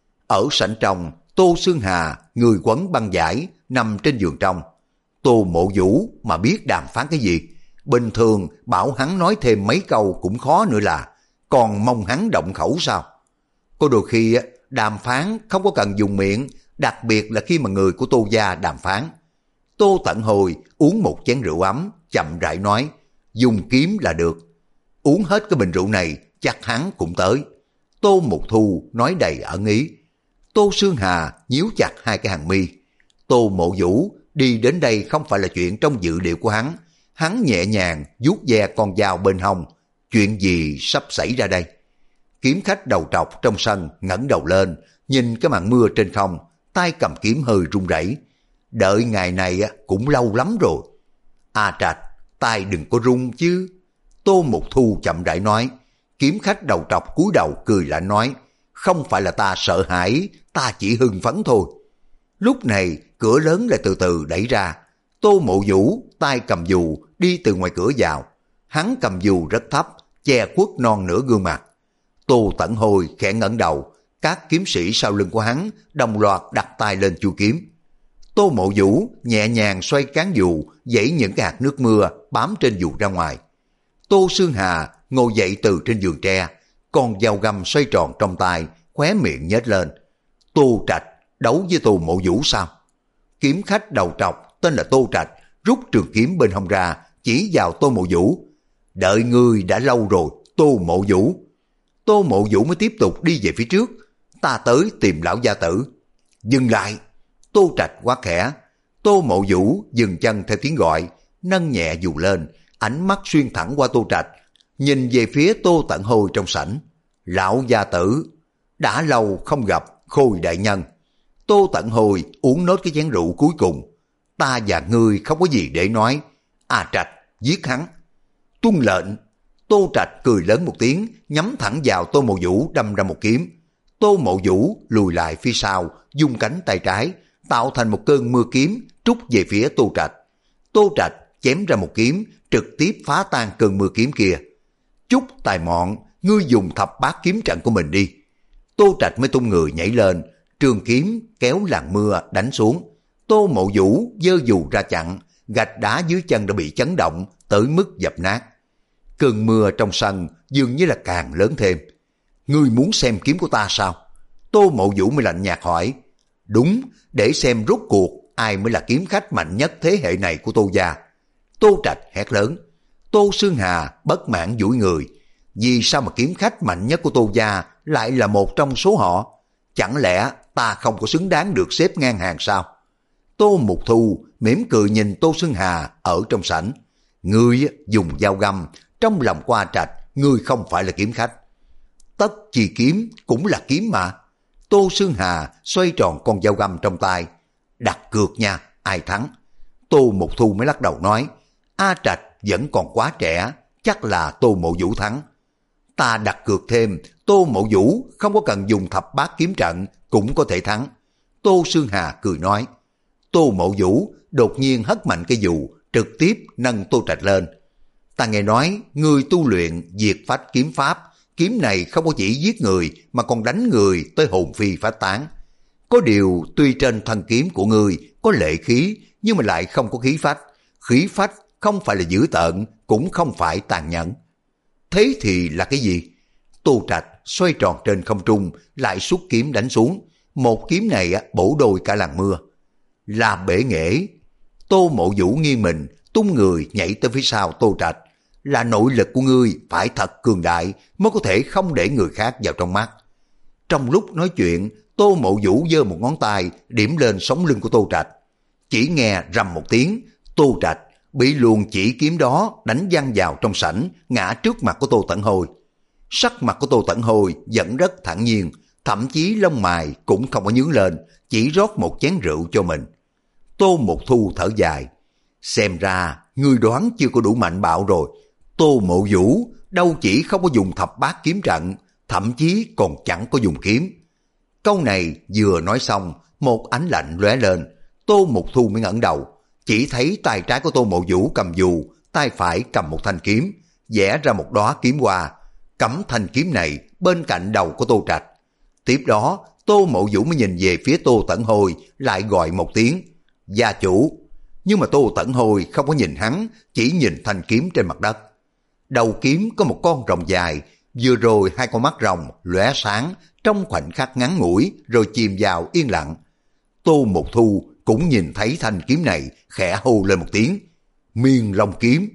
Speaker 1: Ở sảnh trong, Tô Xương Hà, người quấn băng vải, nằm trên giường trong. Tô Mộ Vũ mà biết đàm phán cái gì? Bình thường bảo hắn nói thêm mấy câu cũng khó nữa là, còn mong hắn động khẩu sao? Có đôi khi đàm phán không có cần dùng miệng, đặc biệt là khi mà người của Tô gia đàm phán. Tô Tẩn Hồi uống một chén rượu ấm, chậm rãi nói: Dùng kiếm là được. Uống hết cái bình rượu này, chắc hắn cũng tới. Tô Mục Thu nói đầy ẩn ý. Tô Xương Hà nhíu chặt hai cái hàng mi. Tô Mộ Vũ đi đến đây không phải là chuyện trong dự liệu của hắn. Hắn nhẹ nhàng vuốt ve con dao bên hông. Chuyện gì sắp xảy ra đây? Kiếm khách đầu trọc trong sân ngẩng đầu lên, nhìn cái màn mưa trên không, tay cầm kiếm hơi run rẩy. Đợi ngày này cũng lâu lắm rồi. A Trạch, tay đừng có run chứ. Tô Mục Thu chậm rãi nói. Kiếm khách đầu trọc cúi đầu cười lạnh nói: Không phải là ta sợ hãi, ta chỉ hưng phấn thôi. Lúc này cửa lớn lại từ từ đẩy ra. Tô Mộ Vũ tay cầm dù đi từ ngoài cửa vào. Hắn cầm dù rất thấp, che khuất non nửa gương mặt. Tô Tẩn Hồi khẽ ngẩng đầu, các kiếm sĩ sau lưng của hắn đồng loạt đặt tay lên chuôi kiếm. Tô Mộ Vũ nhẹ nhàng xoay cán dù, dãy những cái hạt nước mưa bám trên dù ra ngoài. Tô Xương Hà ngồi dậy từ trên giường tre, con dao găm xoay tròn trong tay, khóe miệng nhếch lên. Tô Trạch đấu với Tô Mộ Vũ sao? Kiếm khách đầu trọc tên là Tô Trạch rút trường kiếm bên hông ra, chỉ vào Tô Mộ Vũ. Đợi ngươi đã lâu rồi, Tô Mộ Vũ. Tô Mộ Vũ mới tiếp tục đi về phía trước. Ta tới tìm lão gia tử. Dừng lại. Tô Trạch quát khẽ. Tô Mộ Vũ dừng chân theo tiếng gọi, nâng nhẹ dù lên, ánh mắt xuyên thẳng qua Tô Trạch, nhìn về phía Tô Tẩn Hồi trong sảnh. Lão gia tử, đã lâu không gặp, Khôi đại nhân. Tô Tẩn Hồi uống nốt cái chén rượu cuối cùng. Ta và ngươi không có gì để nói. A Trạch, giết hắn. Tuân lệnh. Tô Trạch cười lớn một tiếng, nhắm thẳng vào Tô Mộ Vũ đâm ra một kiếm. Tô Mộ Vũ lùi lại phía sau, dung cánh tay trái, tạo thành một cơn mưa kiếm trút về phía Tô Trạch. Tô Trạch chém ra một kiếm, trực tiếp phá tan cơn mưa kiếm kia. Chút tài mọn, ngươi dùng thập bát kiếm trận của mình đi. Tô Trạch mới tung người nhảy lên, trường kiếm kéo làn mưa đánh xuống. Tô Mộ Vũ giơ dù ra chặn, gạch đá dưới chân đã bị chấn động tới mức dập nát. Cơn mưa trong sân dường như là càng lớn thêm. Ngươi muốn xem kiếm của ta sao? Tô Mộ Vũ mới lạnh nhạt hỏi. Đúng, để xem rốt cuộc ai mới là kiếm khách mạnh nhất thế hệ này của Tô gia. Tô Trạch hét lớn. Tô Xương Hà bất mãn duỗi người. Vì sao mà kiếm khách mạnh nhất của Tô gia lại là một trong số họ? Chẳng lẽ ta không có xứng đáng được xếp ngang hàng sao? Tô Mục Thu mỉm cười nhìn Tô Xương Hà ở trong sảnh. Ngươi dùng dao găm, trong lòng của A Trạch, ngươi không phải là kiếm khách. Tất chi kiếm cũng là kiếm mà. Tô Xương Hà xoay tròn con dao găm trong tay. Đặt cược nha, ai thắng? Tô Mục Thu mới lắc đầu nói. A Trạch vẫn còn quá trẻ, chắc là Tô Mộ Vũ thắng. Ta đặt cược thêm, Tô Mộ Vũ không có cần dùng thập bát kiếm trận cũng có thể thắng. Tô Xương Hà cười nói. Tô Mộ Vũ đột nhiên hất mạnh cái dù, trực tiếp nâng Tô Trạch lên. Ta nghe nói ngươi tu luyện diệt phách kiếm pháp, kiếm này không có chỉ giết người mà còn đánh người tới hồn phi phách tán. Có điều tuy trên thân kiếm của ngươi có lệ khí nhưng mà lại không có khí phách. Khí phách không phải là dữ tợn, cũng không phải tàn nhẫn. Thế thì là cái gì? Tô Trạch xoay tròn trên không trung, lại xuất kiếm đánh xuống. Một kiếm này bổ đôi cả làn mưa. Là bể nghệ. Tô Mộ Vũ nghiêng mình, tung người nhảy tới phía sau Tô Trạch. Là nội lực của ngươi phải thật cường đại mới có thể không để người khác vào trong mắt. Trong lúc nói chuyện, Tô Mộ Vũ giơ một ngón tay điểm lên sống lưng của Tô Trạch. Chỉ nghe rầm một tiếng, Tô Trạch bị luồng chỉ kiếm đó đánh văng vào trong sảnh, ngã trước mặt của Tô Tẩn Hồi. Sắc mặt của Tô Tẩn Hồi vẫn rất thản nhiên, thậm chí lông mày cũng không có nhướng lên, chỉ rót một chén rượu cho mình. Tô Mộc Thu thở dài, xem ra ngươi đoán chưa có đủ mạnh bạo rồi. Tô Mộ Vũ đâu chỉ không có dùng thập bát kiếm trận, thậm chí còn chẳng có dùng kiếm. Câu này vừa nói xong, một ánh lạnh lóe lên, Tô Mộc Thu mới ngẩng đầu, chỉ thấy tay trái của Tô Mộ Vũ cầm dù, tay phải cầm một thanh kiếm, vẽ ra một đóa kiếm hoa, cắm thanh kiếm này bên cạnh đầu của Tô Trạch. Tiếp đó, Tô Mộ Vũ mới nhìn về phía Tô Tẩn Hồi, lại gọi một tiếng, gia chủ. Nhưng mà Tô Tẩn Hồi không có nhìn hắn, chỉ nhìn thanh kiếm trên mặt đất. Đầu kiếm có một con rồng dài, vừa rồi hai con mắt rồng lóe sáng trong khoảnh khắc ngắn ngủi rồi chìm vào yên lặng. Tô Mộc Thu cũng nhìn thấy thanh kiếm này, khẽ hô lên một tiếng, Miên Long kiếm.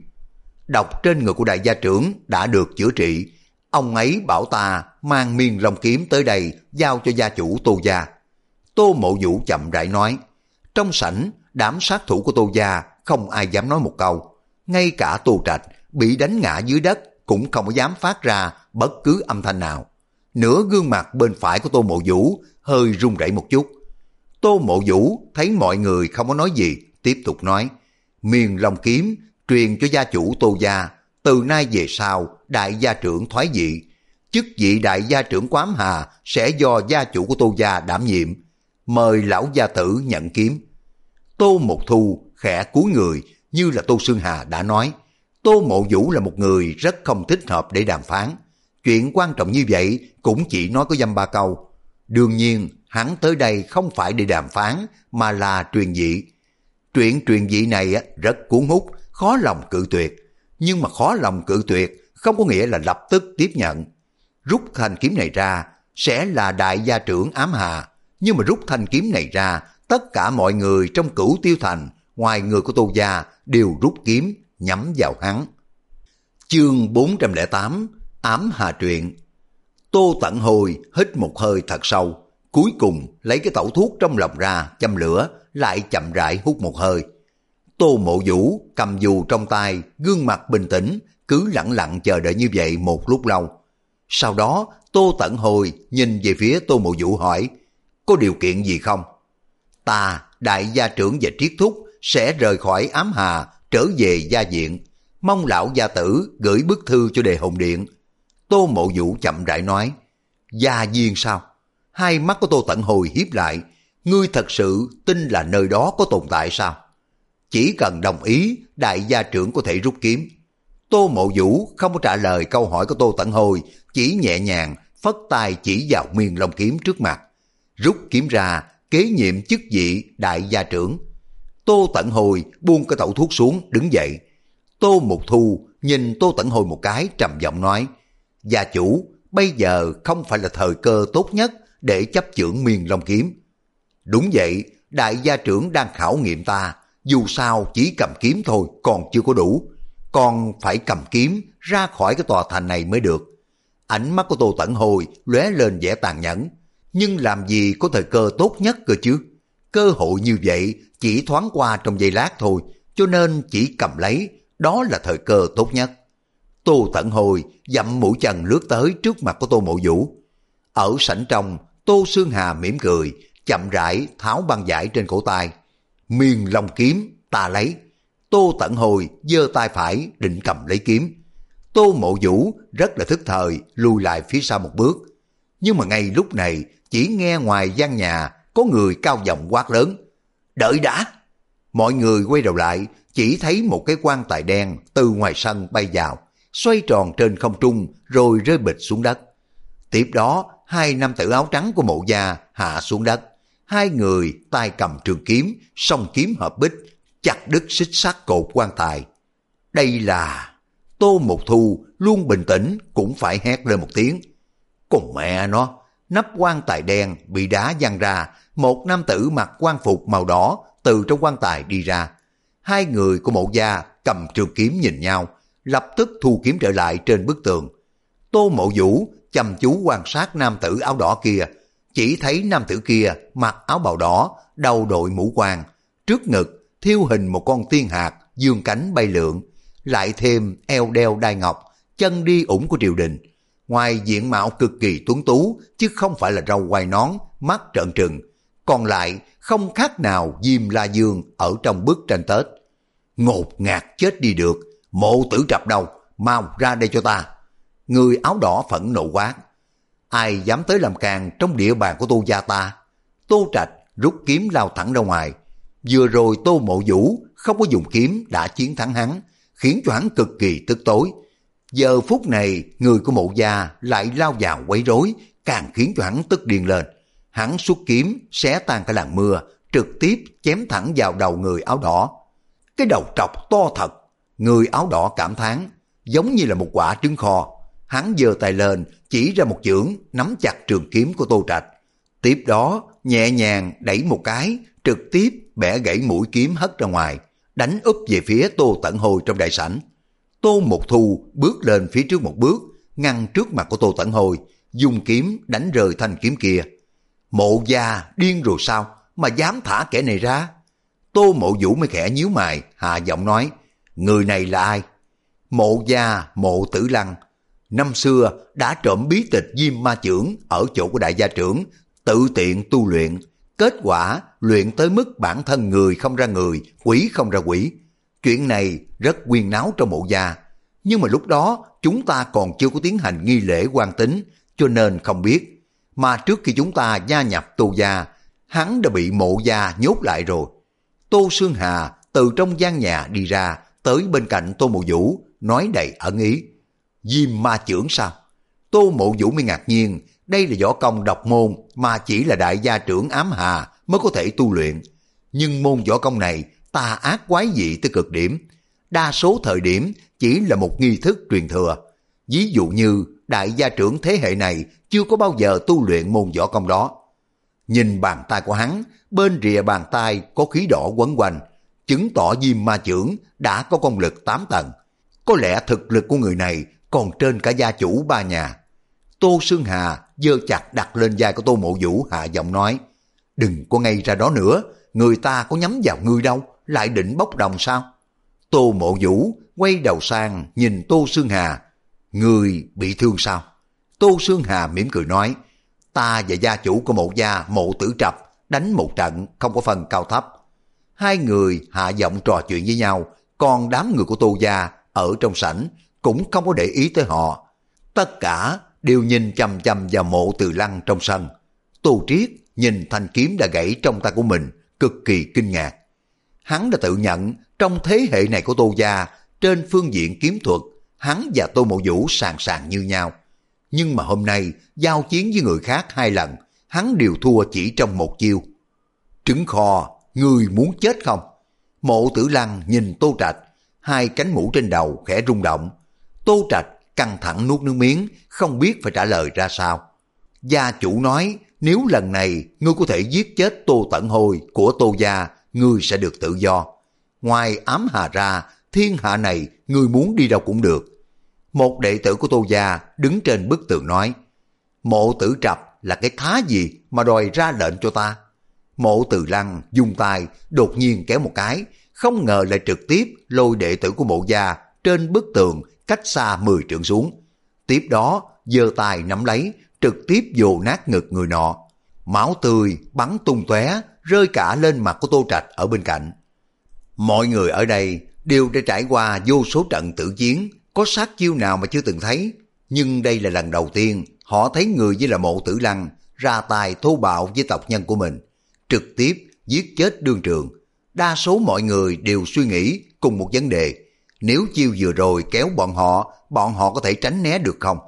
Speaker 1: Độc trên người của đại gia trưởng đã được chữa trị, ông ấy bảo ta mang Miên Long kiếm tới đây giao cho gia chủ Tô gia. Tô Mộ Vũ chậm rãi nói. Trong sảnh, đám sát thủ của Tô gia không ai dám nói một câu, ngay cả Tô Trạch bị đánh ngã dưới đất cũng không có dám phát ra bất cứ âm thanh nào. Nửa gương mặt bên phải của Tô Mộ Vũ hơi run rẩy một chút. Tô Mộ Vũ thấy mọi người không có nói gì, tiếp tục nói, Miên Long kiếm truyền cho gia chủ Tô gia, từ nay về sau đại gia trưởng thoái vị, chức vị đại gia trưởng Quám Hà sẽ do gia chủ của Tô gia đảm nhiệm, mời lão gia tử nhận kiếm. Tô Mộc Thu khẽ cúi người, như là Tô Sương Hà đã nói, Tô Mộ Vũ là một người rất không thích hợp để đàm phán. Chuyện quan trọng như vậy cũng chỉ nói có dăm ba câu. Đương nhiên, hắn tới đây không phải để đàm phán, mà là truyền dị. Chuyện truyền dị này rất cuốn hút, khó lòng cự tuyệt. Nhưng mà khó lòng cự tuyệt không có nghĩa là lập tức tiếp nhận. Rút thanh kiếm này ra sẽ là đại gia trưởng Ám Hà, nhưng mà rút thanh kiếm này ra, tất cả mọi người trong Cửu Tiêu Thành, ngoài người của Tô gia, đều rút kiếm nhắm vào hắn. Chương bốn trăm lẻ tám, Ám Hà truyện. Tô Tẩn Hồi hít một hơi thật sâu, cuối cùng lấy cái tẩu thuốc trong lòng ra châm lửa, lại chậm rãi hút một hơi. Tô Mộ Vũ cầm dù trong tay, gương mặt bình tĩnh, cứ lặng lặng chờ đợi như vậy một lúc lâu. Sau đó Tô Tẩn Hồi nhìn về phía Tô Mộ Vũ hỏi, có điều kiện gì không? Ta, đại gia trưởng và Triết Thúc sẽ rời khỏi Ám Hà, trở về gia viện, mong lão gia tử gửi bức thư cho Đề Hồn Điện. Tô Mộ Vũ chậm rãi nói, gia viên sao? Hai mắt của Tô Tẩn Hồi hiếp lại, ngươi thật sự tin là nơi đó có tồn tại sao? Chỉ cần đồng ý, đại gia trưởng có thể rút kiếm. Tô Mộ Vũ không có trả lời câu hỏi của Tô Tẩn Hồi, chỉ nhẹ nhàng phất tay chỉ vào Miên Long kiếm trước mặt, rút kiếm ra, kế nhiệm chức vị đại gia trưởng. Tô Tẩn Hồi buông cái tẩu thuốc xuống, đứng dậy. Tô Mộc Thu nhìn Tô Tẩn Hồi một cái, trầm giọng nói, gia chủ, bây giờ không phải là thời cơ tốt nhất để chấp chưởng Miên Long kiếm. Đúng vậy, đại gia trưởng đang khảo nghiệm ta, dù sao chỉ cầm kiếm thôi còn chưa có đủ, còn phải cầm kiếm ra khỏi cái tòa thành này mới được. Ánh mắt của Tô Tẩn Hồi lóe lên vẻ tàn nhẫn, nhưng làm gì có thời cơ tốt nhất cơ chứ? Cơ hội như vậy chỉ thoáng qua trong giây lát thôi, cho nên chỉ cầm lấy, đó là thời cơ tốt nhất. Tô Tẩn Hồi dậm mũi chân lướt tới trước mặt của Tô Mộ Vũ. Ở sảnh trong, Tô Sương Hà mỉm cười, chậm rãi tháo băng vải trên cổ tay. Miên Long kiếm, ta lấy. Tô Tẩn Hồi giơ tay phải định cầm lấy kiếm. Tô Mộ Vũ rất là thức thời, lùi lại phía sau một bước. Nhưng mà ngay lúc này, chỉ nghe ngoài gian nhà có người cao giọng quát lớn, đợi đã. Mọi người quay đầu lại, chỉ thấy một cái quan tài đen từ ngoài sân bay vào, xoay tròn trên không trung rồi rơi bịch xuống đất. Tiếp đó, hai nam tử áo trắng của Mộ gia hạ xuống đất. Hai người tay cầm trường kiếm, song kiếm hợp bích, chặt đứt xích sắt cột quan tài. Đây là... Tô Mộc Thu luôn bình tĩnh cũng phải hét lên một tiếng. Còn mẹ nó, nắp quan tài đen bị đá văng ra, một nam tử mặc quan phục màu đỏ từ trong quan tài đi ra. Hai người của Mộ gia cầm trường kiếm nhìn nhau, lập tức thu kiếm trở lại trên bức tường. Tô Mộ Vũ chăm chú quan sát nam tử áo đỏ kia, chỉ thấy nam tử kia mặc áo bào đỏ, đầu đội mũ quan, trước ngực thiêu hình một con tiên hạc dương cánh bay lượn, lại thêm eo đeo đai ngọc, chân đi ủng của triều đình. Ngoài diện mạo cực kỳ tuấn tú chứ không phải là râu quai nón, mắt trợn trừng, còn lại không khác nào Diêm La Dương ở trong bức tranh Tết. Ngột ngạt chết đi được, Mộ Tử Trập đâu, mau ra đây cho ta. Người áo đỏ phẫn nộ quát. Ai dám tới làm càng trong địa bàn của Tô gia ta? Tô Trạch rút kiếm lao thẳng ra ngoài. Vừa rồi Tô Mộ Vũ không có dùng kiếm đã chiến thắng hắn, khiến cho hắn cực kỳ tức tối. Giờ phút này người của Mộ gia lại lao vào quấy rối, càng khiến cho hắn tức điên lên. Hắn xuất kiếm xé tan cả làn mưa, trực tiếp chém thẳng vào đầu người áo đỏ. Cái đầu trọc to thật. Người áo đỏ cảm thán, giống như là một quả trứng kho. Hắn giơ tay lên, chỉ ra một chưởng, nắm chặt trường kiếm của Tô Trạch. Tiếp đó, nhẹ nhàng đẩy một cái, trực tiếp bẻ gãy mũi kiếm hất ra ngoài, đánh úp về phía Tô Tẩn Hồi trong đại sảnh. Tô Mộc Thu bước lên phía trước một bước, ngăn trước mặt của Tô Tẩn Hồi, dùng kiếm đánh rơi thanh kiếm kia. Mộ gia điên rồi sao, mà dám thả kẻ này ra? Tô Mộ Vũ mới khẽ nhíu mày, hạ giọng nói, người này là ai? Mộ gia Mộ Tử Lăng, năm xưa đã trộm bí tịch Diêm Ma Chưởng ở chỗ của đại gia trưởng, tự tiện tu luyện, kết quả luyện tới mức bản thân người không ra người, quỷ không ra quỷ. Chuyện này rất huyên náo trong Mộ gia, nhưng mà lúc đó chúng ta còn chưa có tiến hành nghi lễ quan tính, cho nên không biết. Mà trước khi chúng ta gia nhập Tô gia, hắn đã bị Mộ gia nhốt lại rồi. Tô Sương Hà từ trong gian nhà đi ra, tới bên cạnh Tô Mộ Vũ, nói đầy ẩn ý. Diêm Ma Chưởng sao? Tô Mộ Vũ mới ngạc nhiên, đây là võ công độc môn mà chỉ là đại gia trưởng ám hà mới có thể tu luyện. Nhưng môn võ công này tà ác quái dị tới cực điểm. Đa số thời điểm chỉ là một nghi thức truyền thừa. Ví dụ như đại gia trưởng thế hệ này chưa có bao giờ tu luyện môn võ công đó. Nhìn bàn tay của hắn, bên rìa bàn tay có khí đỏ quấn quanh, chứng tỏ Diêm Ma Chưởng đã có công lực tám tầng. Có lẽ thực lực của người này còn trên cả gia chủ ba nhà. Tô Sương Hà giơ chặt đặt lên vai của Tô Mộ Vũ, hạ giọng nói, đừng có ngay ra đó nữa, người ta có nhắm vào ngươi đâu, lại định bốc đồng sao? Tô Mộ Vũ quay đầu sang nhìn Tô Sương Hà, người bị thương sao? Tô Sương Hà mỉm cười nói, ta và gia chủ của Mộ gia Mộ Tử Trập đánh một trận không có phần cao thấp. Hai người hạ giọng trò chuyện với nhau, còn đám người của Tô gia ở trong sảnh cũng không có để ý tới họ. Tất cả đều nhìn chằm chằm vào Mộ Từ Lăng trong sân. Tô Triết nhìn thanh kiếm đã gãy trong tay của mình, cực kỳ kinh ngạc. Hắn đã tự nhận trong thế hệ này của Tô gia, trên phương diện kiếm thuật, hắn và Tô Mộ Vũ sàn sàn như nhau. Nhưng mà hôm nay giao chiến với người khác hai lần, hắn đều thua chỉ trong một chiêu. Trứng kho, người muốn chết không? Mộ Tử Lăng nhìn Tô Trạch, hai cánh mũ trên đầu khẽ rung động. Tô Trạch căng thẳng nuốt nước miếng, không biết phải trả lời ra sao. Gia chủ nói, nếu lần này ngươi có thể giết chết Tô Tẩn Hồi của Tô gia, ngươi sẽ được tự do. Ngoài ám hà ra, thiên hạ này ngươi muốn đi đâu cũng được. Một đệ tử của Tô gia đứng trên bức tường nói, Mộ Tử Trập là cái thá gì mà đòi ra lệnh cho ta? Mộ Từ Lăng dùng tay đột nhiên kéo một cái, không ngờ lại trực tiếp lôi đệ tử của Mộ gia trên bức tường cách xa mười trượng xuống. Tiếp đó giơ tay nắm lấy, trực tiếp vồ nát ngực người nọ. Máu tươi bắn tung tóe rơi cả lên mặt của Tô Trạch ở bên cạnh. Mọi người ở đây đều đã trải qua vô số trận tử chiến, có sát chiêu nào mà chưa từng thấy. Nhưng đây là lần đầu tiên họ thấy người với là Mộ Tử Lăng ra tay thô bạo với tộc nhân của mình, trực tiếp giết chết đương trường. Đa số mọi người đều suy nghĩ cùng một vấn đề, nếu chiêu vừa rồi kéo bọn họ, bọn họ có thể tránh né được không?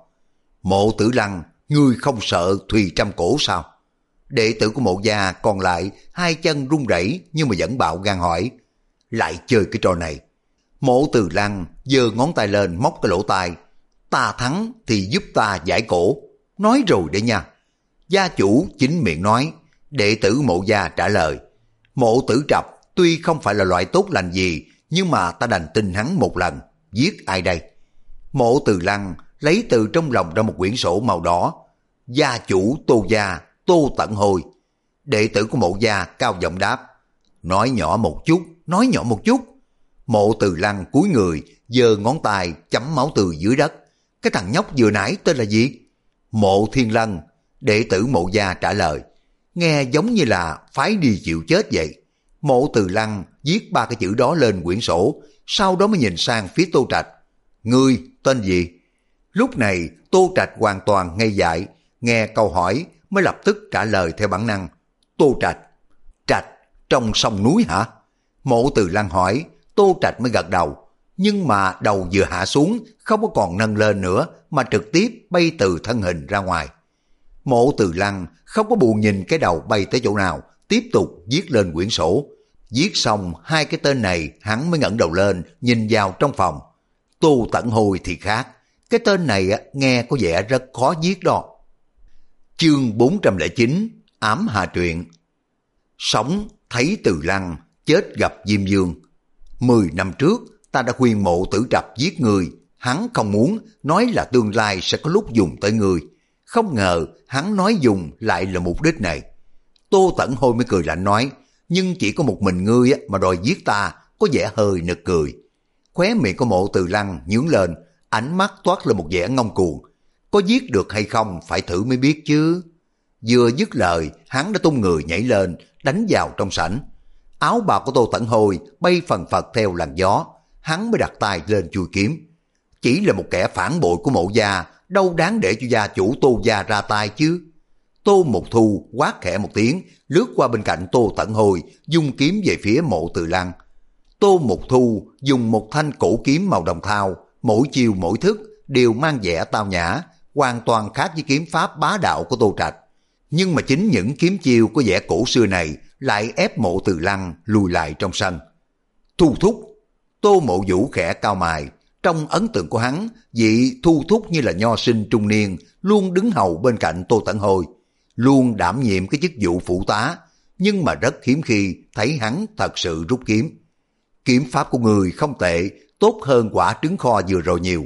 Speaker 1: Mộ Tử Lăng, ngươi không sợ Thùy Trăm Cổ sao? Đệ tử của Mộ gia còn lại hai chân run rẩy nhưng mà vẫn bạo gan hỏi, lại chơi cái trò này. Mộ Từ Lăng giơ ngón tay lên móc cái lỗ tai. Ta thắng thì giúp ta giải cổ. Nói rồi đấy nha. Gia chủ chính miệng nói. Đệ tử Mộ gia trả lời. Mộ Tử Trập tuy không phải là loại tốt lành gì, nhưng mà ta đành tin hắn một lần. Giết ai đây? Mộ Từ Lăng lấy từ trong lòng ra một quyển sổ màu đỏ. Gia chủ Tô gia, Tô Tẩn Hồi. Đệ tử của Mộ gia cao giọng đáp. Nói nhỏ một chút, nói nhỏ một chút. Mộ Từ Lăng cúi người, giơ ngón tay chấm máu từ dưới đất. Cái thằng nhóc vừa nãy tên là gì? Mộ Thiên Lân. Đệ tử Mộ gia trả lời. Nghe giống như là phái đi chịu chết vậy. Mộ Từ Lăng viết ba cái chữ đó lên quyển sổ, sau đó mới nhìn sang phía Tô Trạch. Ngươi tên gì? Lúc này Tô Trạch hoàn toàn ngây dại, nghe câu hỏi mới lập tức trả lời theo bản năng. Tô Trạch. Trạch trong sông núi hả? Mộ Từ Lăng hỏi. Tô Trạch mới gật đầu, nhưng mà đầu vừa hạ xuống không có còn nâng lên nữa mà trực tiếp bay từ thân hình ra ngoài. Mộ Từ Lăng không có buồn nhìn cái đầu bay tới chỗ nào, tiếp tục viết lên quyển sổ. Viết xong hai cái tên này hắn mới ngẩng đầu lên nhìn vào trong phòng. Tô Tẩn Hồi thì khác, cái tên này nghe có vẻ rất khó viết đó. Chương bốn trăm lẻ chín Ám Hà Truyện. Sống thấy Từ Lăng, chết gặp Diêm Dương. Mười năm trước ta đã khuyên Mộ Tử Trập giết người, hắn không muốn, nói là tương lai sẽ có lúc dùng tới người. Không ngờ hắn nói dùng lại là mục đích này. Tô Tẩn Hồi mới cười lạnh nói, nhưng chỉ có một mình ngươi mà đòi giết ta, có vẻ hơi nực cười. Khóe miệng của Mộ Từ Lăng nhướng lên, ánh mắt toát lên một vẻ ngông cuồng. Có giết được hay không phải thử mới biết chứ. Vừa dứt lời, hắn đã tung người nhảy lên, đánh vào trong sảnh. Áo bào của Tô Tẩn Hồi bay phần phật theo làn gió, hắn mới đặt tay lên chui kiếm. Chỉ là một kẻ phản bội của Mộ gia, đâu đáng để cho gia chủ Tô gia ra tay chứ. Tô Mục Thu quát khẽ một tiếng, lướt qua bên cạnh Tô Tẩn Hồi, dùng kiếm về phía Mộ Từ Lăng. Tô Mục Thu dùng một thanh cổ kiếm màu đồng thau, mỗi chiều mỗi thức đều mang vẻ tao nhã, hoàn toàn khác với kiếm pháp bá đạo của Tô Trạch. Nhưng mà chính những kiếm chiêu có vẻ cổ xưa này lại ép Mộ Từ Lăng lùi lại trong sân. Thu thúc. Tô Mộ Vũ khẽ cao mày. Trong ấn tượng của hắn, vị Thu thúc như là nho sinh trung niên, luôn đứng hầu bên cạnh Tô Tẩn Hồi, luôn đảm nhiệm cái chức vụ phụ tá, nhưng mà rất hiếm khi thấy hắn thật sự rút kiếm. Kiếm pháp của người không tệ, tốt hơn quả trứng kho vừa rồi nhiều.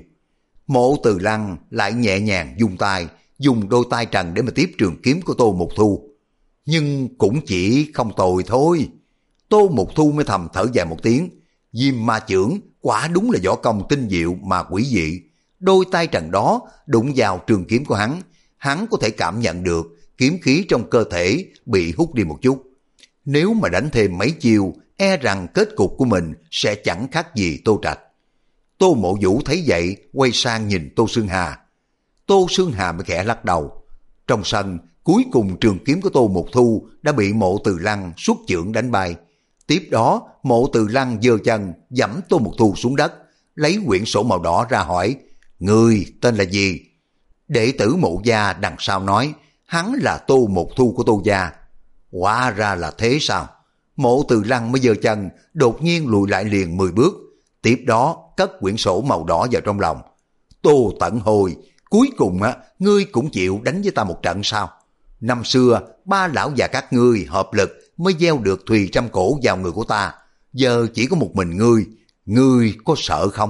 Speaker 1: Mộ Từ Lăng lại nhẹ nhàng dùng tay, dùng đôi tay trần để mà tiếp trường kiếm của Tô Mục Thu. Nhưng cũng chỉ không tồi thôi. Tô Mục Thu mới thầm thở dài một tiếng. Diêm Ma Chưởng quả đúng là võ công tinh diệu mà quỷ dị. Đôi tay trần đó đụng vào trường kiếm của hắn, hắn có thể cảm nhận được kiếm khí trong cơ thể bị hút đi một chút. Nếu mà đánh thêm mấy chiêu, e rằng kết cục của mình sẽ chẳng khác gì Tô Trạch. Tô Mộ Vũ thấy vậy, quay sang nhìn Tô Xương Hà. Tô Xương Hà mới khẽ lắc đầu. Trong sân, cuối cùng trường kiếm của Tô Mục Thu đã bị Mộ Từ Lăng xuất chưởng đánh bay. Tiếp đó, Mộ Từ Lăng giơ chân giẫm Tô Mục Thu xuống đất, lấy quyển sổ màu đỏ ra hỏi, người tên là gì? Đệ tử Mộ gia đằng sau nói, hắn là Tô Mục Thu của Tô gia. Hóa ra là thế sao? Mộ Từ Lăng mới giơ chân, đột nhiên lùi lại liền mười bước. Tiếp đó, cất quyển sổ màu đỏ vào trong lòng. Tô Tẩn Hồi, cuối cùng á, ngươi cũng chịu đánh với ta một trận sao? Năm xưa, ba lão già các ngươi hợp lực mới gieo được thùy trăm cổ vào người của ta. Giờ chỉ có một mình ngươi, ngươi có sợ không?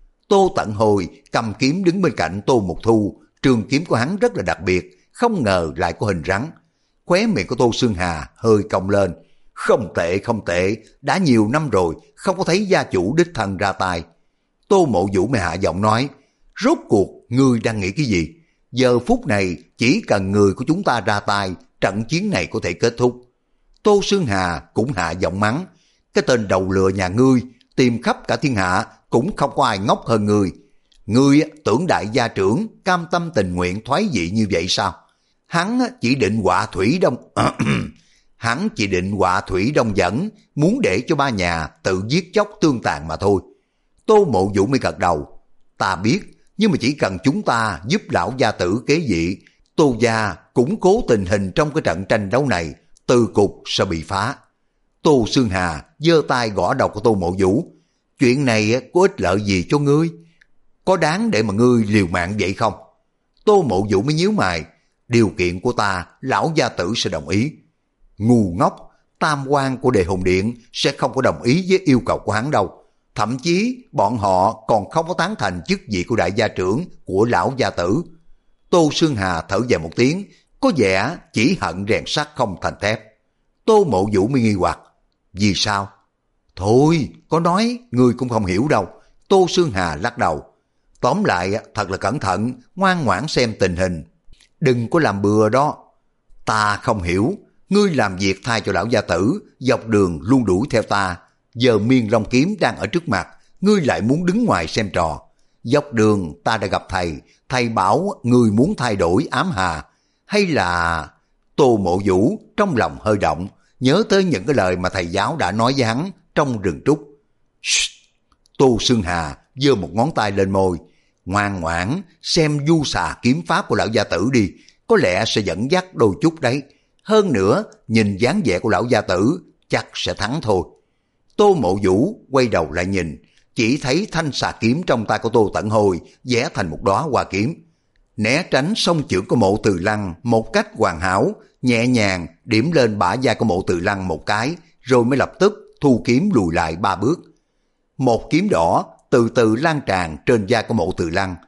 Speaker 1: Tô Tẩn Hồi cầm kiếm đứng bên cạnh Tô Mục Thu, trường kiếm của hắn rất là đặc biệt, không ngờ lại có hình rắn. Khóe miệng của Tô Xương Hà hơi cong lên. Không tệ, không tệ, đã nhiều năm rồi, không có thấy gia chủ đích thân ra tay. Tô Mộ Vũ mới hạ giọng nói, rốt cuộc ngươi đang nghĩ cái gì? Giờ phút này chỉ cần người của chúng ta ra tay, trận chiến này có thể kết thúc. Tô Xương Hà cũng hạ giọng mắng, cái tên đầu lừa nhà ngươi, tìm khắp cả thiên hạ cũng không có ai ngốc hơn ngươi. Ngươi tưởng đại gia trưởng cam tâm tình nguyện thoái vị như vậy sao? Hắn chỉ định họa thủy đông... Hắn chỉ định họa thủy đông dẫn, muốn để cho ba nhà tự giết chóc tương tàn mà thôi. Tô Mộ Vũ mới gật đầu. Ta biết, nhưng mà chỉ cần chúng ta giúp lão gia tử kế vị, Tô gia củng cố tình hình trong cái trận tranh đấu này, từ cục sẽ bị phá. Tô Xương Hà giơ tay gõ đầu của Tô Mộ Vũ. chuyện này có ích lợi gì cho ngươi? Có đáng để mà ngươi liều mạng vậy không? Tô Mộ Vũ mới nhíu mày, điều kiện của ta, lão gia tử sẽ đồng ý. Ngu ngốc, tam quan của Đề Hồn Điện sẽ không có đồng ý với yêu cầu của hắn đâu. Thậm chí bọn họ còn không có tán thành chức vị của đại gia trưởng của lão gia tử. Tô Sương Hà thở dài một tiếng, có vẻ chỉ hận rèn sắt không thành thép. Tô Mộ Vũ mới nghi hoặc, vì sao? Thôi, có nói ngươi cũng không hiểu đâu. Tô Sương Hà lắc đầu. Tóm lại thật là cẩn thận, ngoan ngoãn xem tình hình. Đừng có làm bừa đó. Ta không hiểu, ngươi làm việc thay cho lão gia tử, dọc đường luôn đuổi theo ta. Giờ Miên Long kiếm đang ở trước mặt, ngươi lại muốn đứng ngoài xem trò. Dọc đường ta đã gặp thầy, thầy bảo ngươi muốn thay đổi ám hà. Hay là... Tô Mộ Vũ trong lòng hơi động, nhớ tới những cái lời mà thầy giáo đã nói với hắn trong rừng trúc. Shh. Tô Sương Hà giơ một ngón tay lên môi, ngoan ngoãn xem du xà kiếm pháp của lão gia tử đi, có lẽ sẽ dẫn dắt đôi chút đấy. Hơn nữa, nhìn dáng vẻ của lão gia tử, chắc sẽ thắng thôi. Tô Mộ Vũ quay đầu lại nhìn, chỉ thấy thanh xà kiếm trong tay của Tô Tận Hồi vẽ thành một đóa hoa kiếm. Né tránh song chưởng của Mộ Từ Lăng một cách hoàn hảo, nhẹ nhàng điểm lên bả vai của Mộ Từ Lăng một cái, rồi mới lập tức thu kiếm lùi lại ba bước. Một kiếm đỏ từ từ lan tràn trên vai của Mộ Từ Lăng.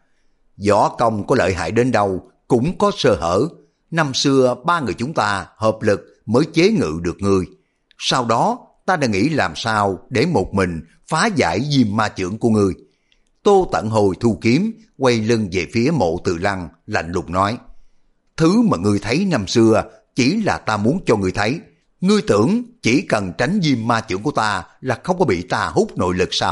Speaker 1: Võ công có lợi hại đến đâu cũng có sơ hở. Năm xưa ba người chúng ta hợp lực mới chế ngự được ngươi. Sau đó ta đã nghĩ làm sao để một mình phá giải diêm ma chưởng của ngươi. Tô Tận Hồi thu kiếm, quay lưng về phía Mộ Từ Lăng, lạnh lùng nói, thứ mà ngươi thấy năm xưa chỉ là ta muốn cho ngươi thấy. Ngươi tưởng chỉ cần tránh diêm ma chưởng của ta là không có bị ta hút nội lực sao?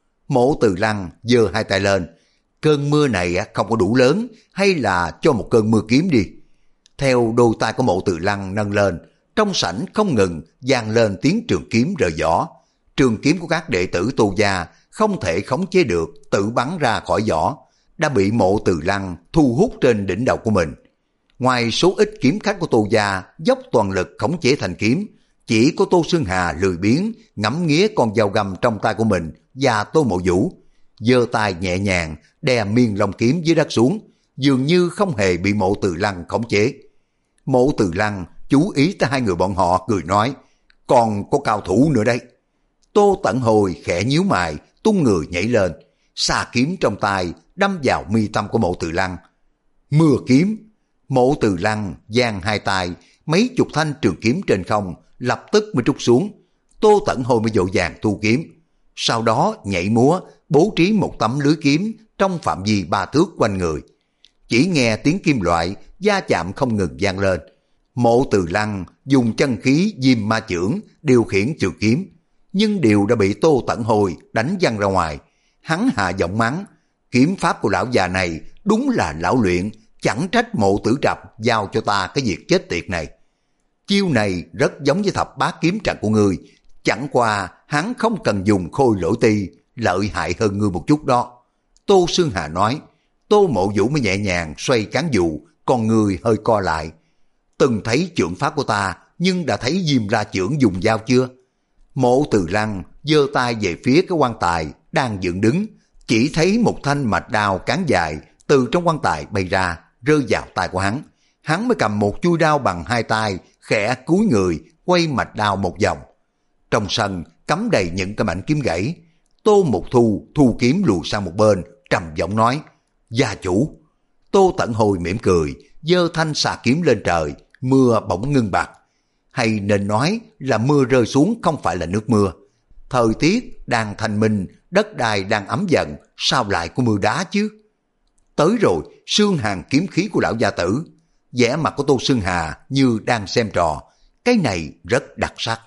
Speaker 1: Mộ Từ Lăng giơ hai tay lên, cơn mưa này không có đủ lớn, hay là cho một cơn mưa kiếm đi. Theo đôi tay của Mộ Từ Lăng nâng lên, trong sảnh không ngừng vang lên tiếng trường kiếm rời vỏ. Trường kiếm của các đệ tử Tô gia không thể khống chế được, tự bắn ra khỏi vỏ, đã bị Mộ Từ Lăng thu hút trên đỉnh đầu của mình. Ngoài số ít kiếm khách của Tô gia dốc toàn lực khống chế thanh kiếm, chỉ có Tô Sương Hà lười biếng ngắm nghía con dao găm trong tay của mình và Tô Mộ Vũ, giơ tay nhẹ nhàng đè Miên Long kiếm dưới đất xuống, dường như không hề bị Mộ Từ Lăng khống chế. Mộ Từ Lăng chú ý tới hai người bọn họ, cười nói, còn có cao thủ nữa đây. Tô Tận Hồi khẽ nhíu mày, tung người nhảy lên, xà kiếm trong tay đâm vào mi tâm của Mộ Từ Lăng. Mưa kiếm. Mộ Từ Lăng giang hai tay, mấy chục thanh trường kiếm trên không lập tức mới trút xuống. Tô Tận Hồi mới vội vàng thu kiếm, sau đó nhảy múa bố trí một tấm lưới kiếm trong phạm vi ba thước quanh người. Chỉ nghe tiếng kim loại va chạm không ngừng vang lên. Mộ Từ Lăng dùng chân khí diêm ma chưởng điều khiển trường kiếm, nhưng đều đã bị Tô Tận Hồi đánh văng ra ngoài. Hắn hạ giọng mắng, kiếm pháp của lão già này đúng là lão luyện, chẳng trách Mộ Tử Trập giao cho ta cái việc chết tiệt này. Chiêu này rất giống với thập bát kiếm trận của ngươi, chẳng qua hắn không cần dùng khôi lỗi ti, lợi hại hơn ngươi một chút đó. Tô Sương Hà nói. Tô Mộ Vũ mới nhẹ nhàng xoay cán dụ, con người hơi co lại. Từng thấy chưởng pháp của ta, nhưng đã thấy diêm la chưởng dùng dao chưa? Mộ Từ Lăng giơ tay về phía cái quan tài đang dựng đứng, chỉ thấy một thanh mạch đao cán dài từ trong quan tài bay ra, rơi vào tay của hắn. Hắn mới cầm một chuôi đao bằng hai tay, khẽ cúi người quay mạch đao một vòng. Trong sân cắm đầy những cái mảnh kiếm gãy. Tô Mục Thu thu kiếm lùi sang một bên, trầm giọng nói, gia chủ. Tô Tận Hồi mỉm cười, giơ thanh xà kiếm lên trời, mưa bỗng ngưng bặt. Hay nên nói là mưa rơi xuống không phải là nước mưa. Thời tiết đang thanh minh, đất đai đang ấm dần, sao lại có mưa đá chứ? Tới rồi, xương hàng kiếm khí của lão gia tử. Vẻ mặt của Tô Sương Hà như đang xem trò, cái này rất đặc sắc.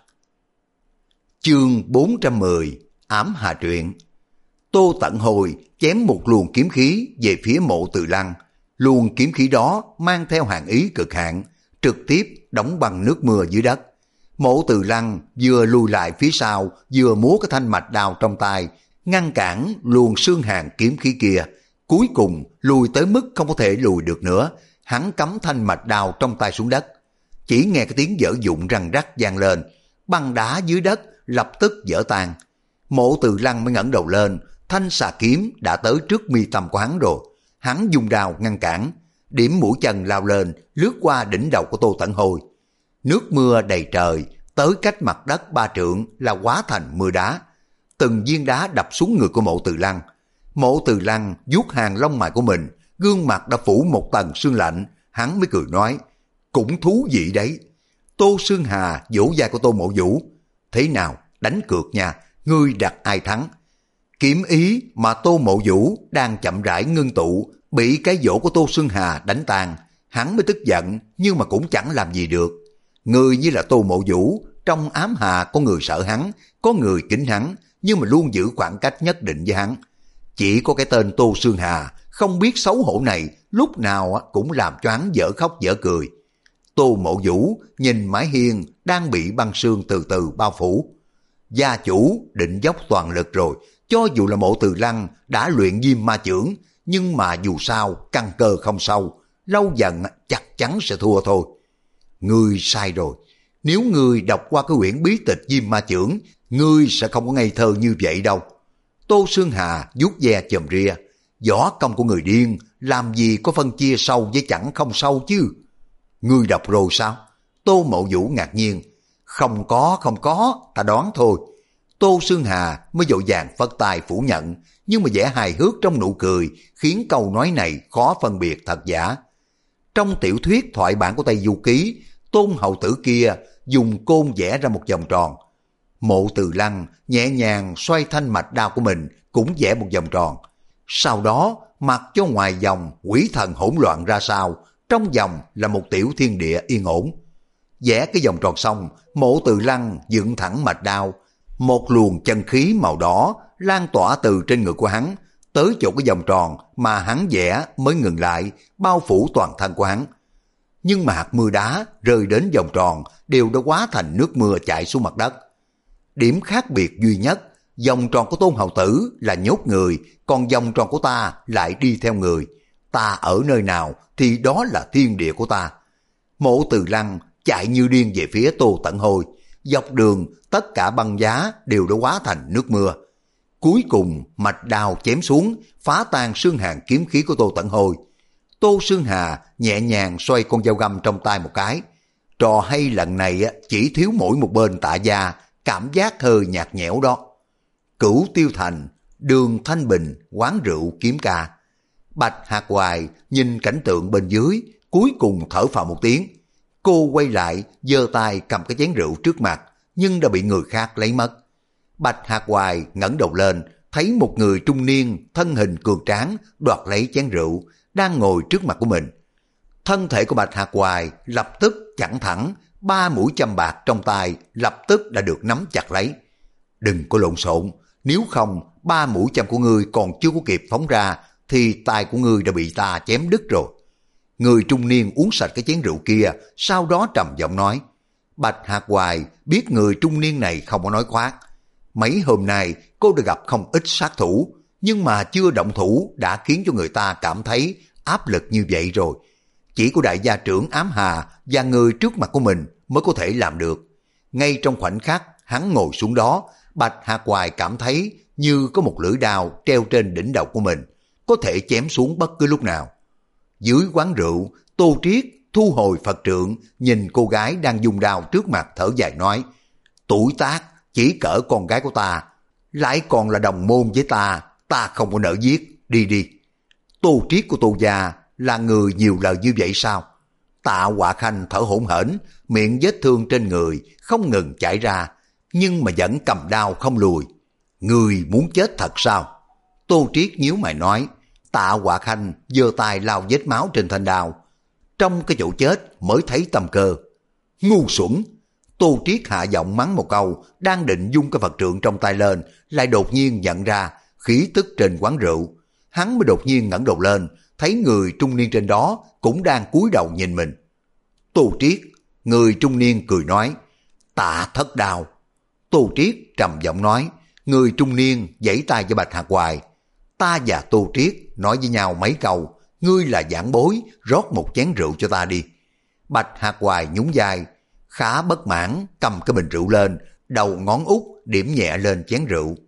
Speaker 1: Chương bốn trăm mười, Ám Hà Truyện. Tô Tận Hồi chém một luồng kiếm khí về phía Mộ Từ Lăng. Luồng kiếm khí đó mang theo hàn ý cực hạn, trực tiếp đóng băng nước mưa dưới đất. Mộ Từ Lăng vừa lùi lại phía sau, vừa múa cái thanh mạch đao trong tay, ngăn cản luồng xương hàn kiếm khí kia. Cuối cùng lùi tới mức không có thể lùi được nữa, hắn cắm thanh mạch đao trong tay xuống đất. Chỉ nghe cái tiếng vỡ vụn răng rắc vang lên, băng đá dưới đất lập tức vỡ tan. Mộ Từ Lăng mới ngẩng đầu lên, thanh xà kiếm đã tới trước mi tâm của hắn rồi. Hắn dùng đao ngăn cản, điểm mũi chân lao lên, lướt qua đỉnh đầu của Tô Tẩn Hồi. Nước mưa đầy trời, tới cách mặt đất ba trượng là hóa thành mưa đá. Từng viên đá đập xuống người của Mộ Từ Lăng. Mộ Từ Lăng vuốt hàng lông mày của mình, gương mặt đã phủ một tầng sương lạnh, hắn mới cười nói, cũng thú vị đấy. Tô Sương Hà vỗ vai của Tô Mộ Vũ, thế nào, đánh cược nha, ngươi đặt ai thắng? Kiếm ý mà Tô Mộ Vũ đang chậm rãi ngưng tụ, bị cái vỗ của Tô Sương Hà đánh tan, hắn mới tức giận, nhưng mà cũng chẳng làm gì được. Người như là Tô Mộ Vũ, trong ám hà có người sợ hắn, có người kính hắn, nhưng mà luôn giữ khoảng cách nhất định với hắn. Chỉ có cái tên Tô Sương Hà không biết xấu hổ này lúc nào cũng làm cho hắn dở khóc dở cười. Tô Mộ Vũ nhìn mái hiên đang bị băng sương từ từ bao phủ. Gia chủ định dốc toàn lực rồi, cho dù là Mộ Từ Lăng đã luyện diêm ma chưởng, nhưng mà dù sao căn cơ không sâu, lâu dần chắc chắn sẽ thua thôi. Ngươi sai rồi, nếu ngươi đọc qua cái quyển bí tịch diêm ma chưởng, ngươi sẽ không có ngây thơ như vậy đâu. Tô Sương Hà vuốt ve chòm ria, võ công của người điên làm gì có phân chia sâu với chẳng không sâu chứ. Ngươi đọc rồi sao? Tô Mộ Vũ ngạc nhiên. Không có, không có, ta đoán thôi. Tô Sương Hà mới vội vàng phất tay phủ nhận, nhưng mà vẻ hài hước trong nụ cười khiến câu nói này khó phân biệt thật giả. Trong tiểu thuyết thoại bản của Tây Du Ký, Tôn hầu tử kia dùng côn vẽ ra một vòng tròn. Mộ Từ Lăng nhẹ nhàng xoay thanh mạch đao của mình cũng vẽ một vòng tròn. Sau đó mặc cho ngoài vòng quỷ thần hỗn loạn ra sao, trong vòng là một tiểu thiên địa yên ổn. Vẽ cái vòng tròn xong, Mộ Từ Lăng dựng thẳng mạch đao, một luồng chân khí màu đỏ lan tỏa từ trên người của hắn tới chỗ cái vòng tròn mà hắn vẽ mới ngừng lại, bao phủ toàn thân của hắn. Nhưng mà hạt mưa đá rơi đến vòng tròn đều đã hóa thành nước mưa chảy xuống mặt đất. Điểm khác biệt duy nhất, vòng tròn của Tôn hầu tử là nhốt người, còn vòng tròn của ta lại đi theo người. Ta ở nơi nào thì đó là thiên địa của ta. Mộ Từ Lăng chạy như điên về phía Tô Tẩn Hồi. Dọc đường tất cả băng giá đều đã hóa thành nước mưa. Cuối cùng mạch đao chém xuống, phá tan xương hàn kiếm khí của Tô Tẩn Hồi. Tô Sương Hà nhẹ nhàng xoay con dao găm trong tay một cái. Trò hay lần này chỉ thiếu mỗi một bên tạ gia, cảm giác hơi nhạt nhẽo đó. Cửu Tiêu Thành, đường Thanh Bình, quán rượu kiếm ca. Bạch Hạc Hoài nhìn cảnh tượng bên dưới, cuối cùng thở phào một tiếng. Cô quay lại, giơ tay cầm cái chén rượu trước mặt, nhưng đã bị người khác lấy mất. Bạch Hạc Hoài ngẩng đầu lên, thấy một người trung niên, thân hình cường tráng, đoạt lấy chén rượu, đang ngồi trước mặt của mình. Thân thể của Bạch Hạc Hoài lập tức chặn thẳng, ba mũi châm bạc trong tay lập tức đã được nắm chặt lấy. Đừng có lộn xộn, nếu không ba mũi châm của ngươi còn chưa có kịp phóng ra, thì tay của ngươi đã bị ta chém đứt rồi. Người trung niên uống sạch cái chén rượu kia, sau đó trầm giọng nói. Bạch Hạc Hoài biết người trung niên này không có nói khoác. Mấy hôm nay cô đã gặp không ít sát thủ, nhưng mà chưa động thủ đã khiến cho người ta cảm thấy áp lực như vậy rồi. Chỉ có đại gia trưởng Ám Hà và người trước mặt của mình mới có thể làm được. Ngay trong khoảnh khắc hắn ngồi xuống đó, Bạch Hạc Hoài cảm thấy như có một lưỡi đao treo trên đỉnh đầu của mình, có thể chém xuống bất cứ lúc nào. Dưới quán rượu, Tô Triết thu hồi Phật trượng, nhìn cô gái đang dùng đao trước mặt thở dài nói, tuổi tác chỉ cỡ con gái của ta, lại còn là đồng môn với ta, ta không có nỡ giết, đi đi. Tô Triết của Tô gia là người nhiều lời như vậy sao? Tạ Họa Khanh thở hổn hển, miệng vết thương trên người không ngừng chảy ra, nhưng mà vẫn cầm đao không lùi. Người muốn chết thật sao? Tô Triết nhíu mày nói. Tạ Họa Khanh giơ tay lau vết máu trên thanh đao. Trong cái chỗ chết mới thấy tâm cơ. Ngu xuẩn! Tô Triết hạ giọng mắng một câu, đang định dung cái Phật trượng trong tay lên, lại đột nhiên nhận ra khí tức trên quán rượu. Hắn mới đột nhiên ngẩng đầu lên, thấy người trung niên trên đó cũng đang cúi đầu nhìn mình. Tô Triết! Người trung niên cười nói. Tạ Thất Đao! Tô Triết trầm giọng nói. Người trung niên giãy tay cho Bạch Hạc Hoài. Ta và Tô Triết nói với nhau mấy câu, ngươi là giảng bối, rót một chén rượu cho ta đi. Bạch Hạc Hoài nhún vai, khá bất mãn, cầm cái bình rượu lên, đầu ngón út điểm nhẹ lên chén rượu.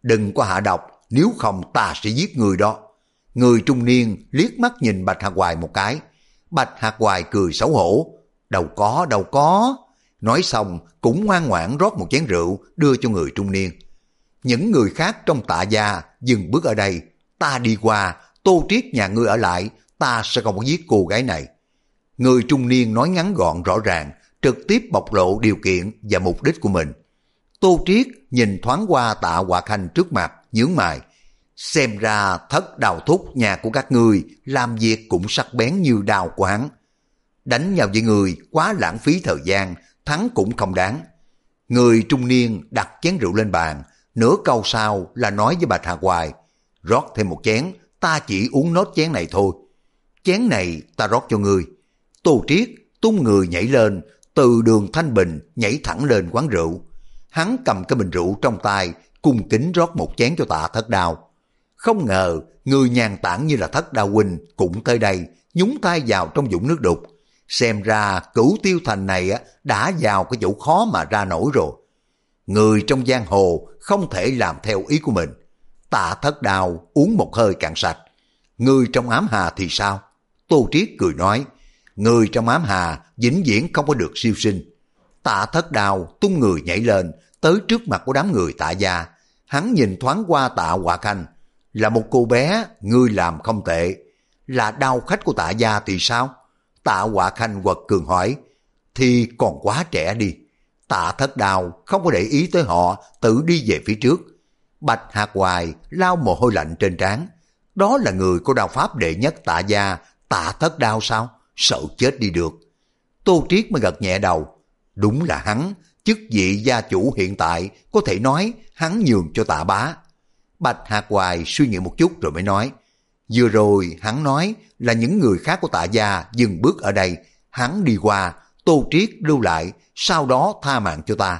Speaker 1: đừng có hạ độc, nếu không ta sẽ giết người đó. Người trung niên liếc mắt nhìn Bạch Hạc Hoài một cái. Bạch Hạc Hoài cười xấu hổ. Đâu có, đâu có. Nói xong cũng ngoan ngoãn rót một chén rượu đưa cho người trung niên. Những người khác trong Tạ gia dừng bước ở đây. Ta đi qua, Tô Triết nhà ngươi ở lại, ta sẽ không có giết cô gái này. Người trung niên nói ngắn gọn rõ ràng, trực tiếp bộc lộ điều kiện và mục đích của mình. Tô Triết nhìn thoáng qua Tạ Họa Khanh trước mặt, nhướng mày. Xem ra Thất Đao thúc nhà của các ngươi làm việc cũng sắc bén như đao của hắn. Đánh nhau với người quá lãng phí thời gian, thắng cũng không đáng. Người trung niên đặt chén rượu lên bàn, nửa câu sau là nói với Bạch Hạc Hoài, rót thêm một chén, ta chỉ uống nốt chén này thôi. Chén này ta rót cho ngươi. Tô Triết tung người nhảy lên, từ đường Thanh Bình nhảy thẳng lên quán rượu. Hắn cầm cái bình rượu trong tay, cung kính rót một chén cho Tạ Thất Đao. Không ngờ, người nhàn tản như là Thất Đao huynh cũng tới đây, nhúng tay vào trong vũng nước đục. Xem ra Cửu Tiêu Thành này đã vào cái chỗ khó mà ra nổi rồi. Người trong giang hồ không thể làm theo ý của mình. Tạ Thất Đao uống một hơi cạn sạch. Người trong ám hà thì sao? Tô Triết cười nói, người trong ám hà vĩnh viễn không có được siêu sinh. Tạ Thất Đao tung người nhảy lên, tới trước mặt của đám người Tạ gia. Hắn nhìn thoáng qua Tạ Họa Khanh, là một cô bé, ngươi làm không tệ. Là đao khách của Tạ gia thì sao? Tạ Họa Khanh quật cường hỏi, thì còn quá trẻ đi. Tạ Thất Đao không có để ý tới họ, tự đi về phía trước. Bạch Hạc Hoài lau mồ hôi lạnh trên trán. Đó là người có đao pháp đệ nhất Tạ gia, Tạ Thất Đao sao? Sợ chết đi được. Tô Triết mới gật nhẹ đầu. Đúng là hắn, chức vị gia chủ hiện tại có thể nói hắn nhường cho Tạ bá. Bạch Hạc Hoài suy nghĩ một chút rồi mới nói, vừa rồi hắn nói là những người khác của Tạ gia dừng bước ở đây, hắn đi qua, Tô Triết lưu lại, sau đó tha mạng cho ta.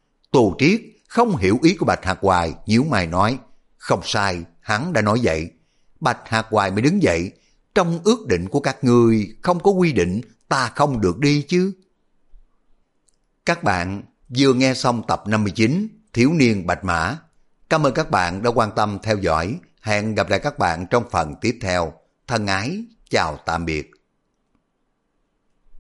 Speaker 1: Tô Triết không hiểu ý của Bạch Hạc Hoài, nhíu mày nói, không sai, hắn đã nói vậy. Bạch Hạc Hoài mới đứng dậy, trong ước định của các ngươi không có quy định ta không được đi chứ. Các bạn vừa nghe xong tập năm mươi chín Thiếu niên Bạch Mã. Cảm ơn các bạn đã quan tâm theo dõi. Hẹn gặp lại các bạn trong phần tiếp theo. Thân ái, chào tạm biệt.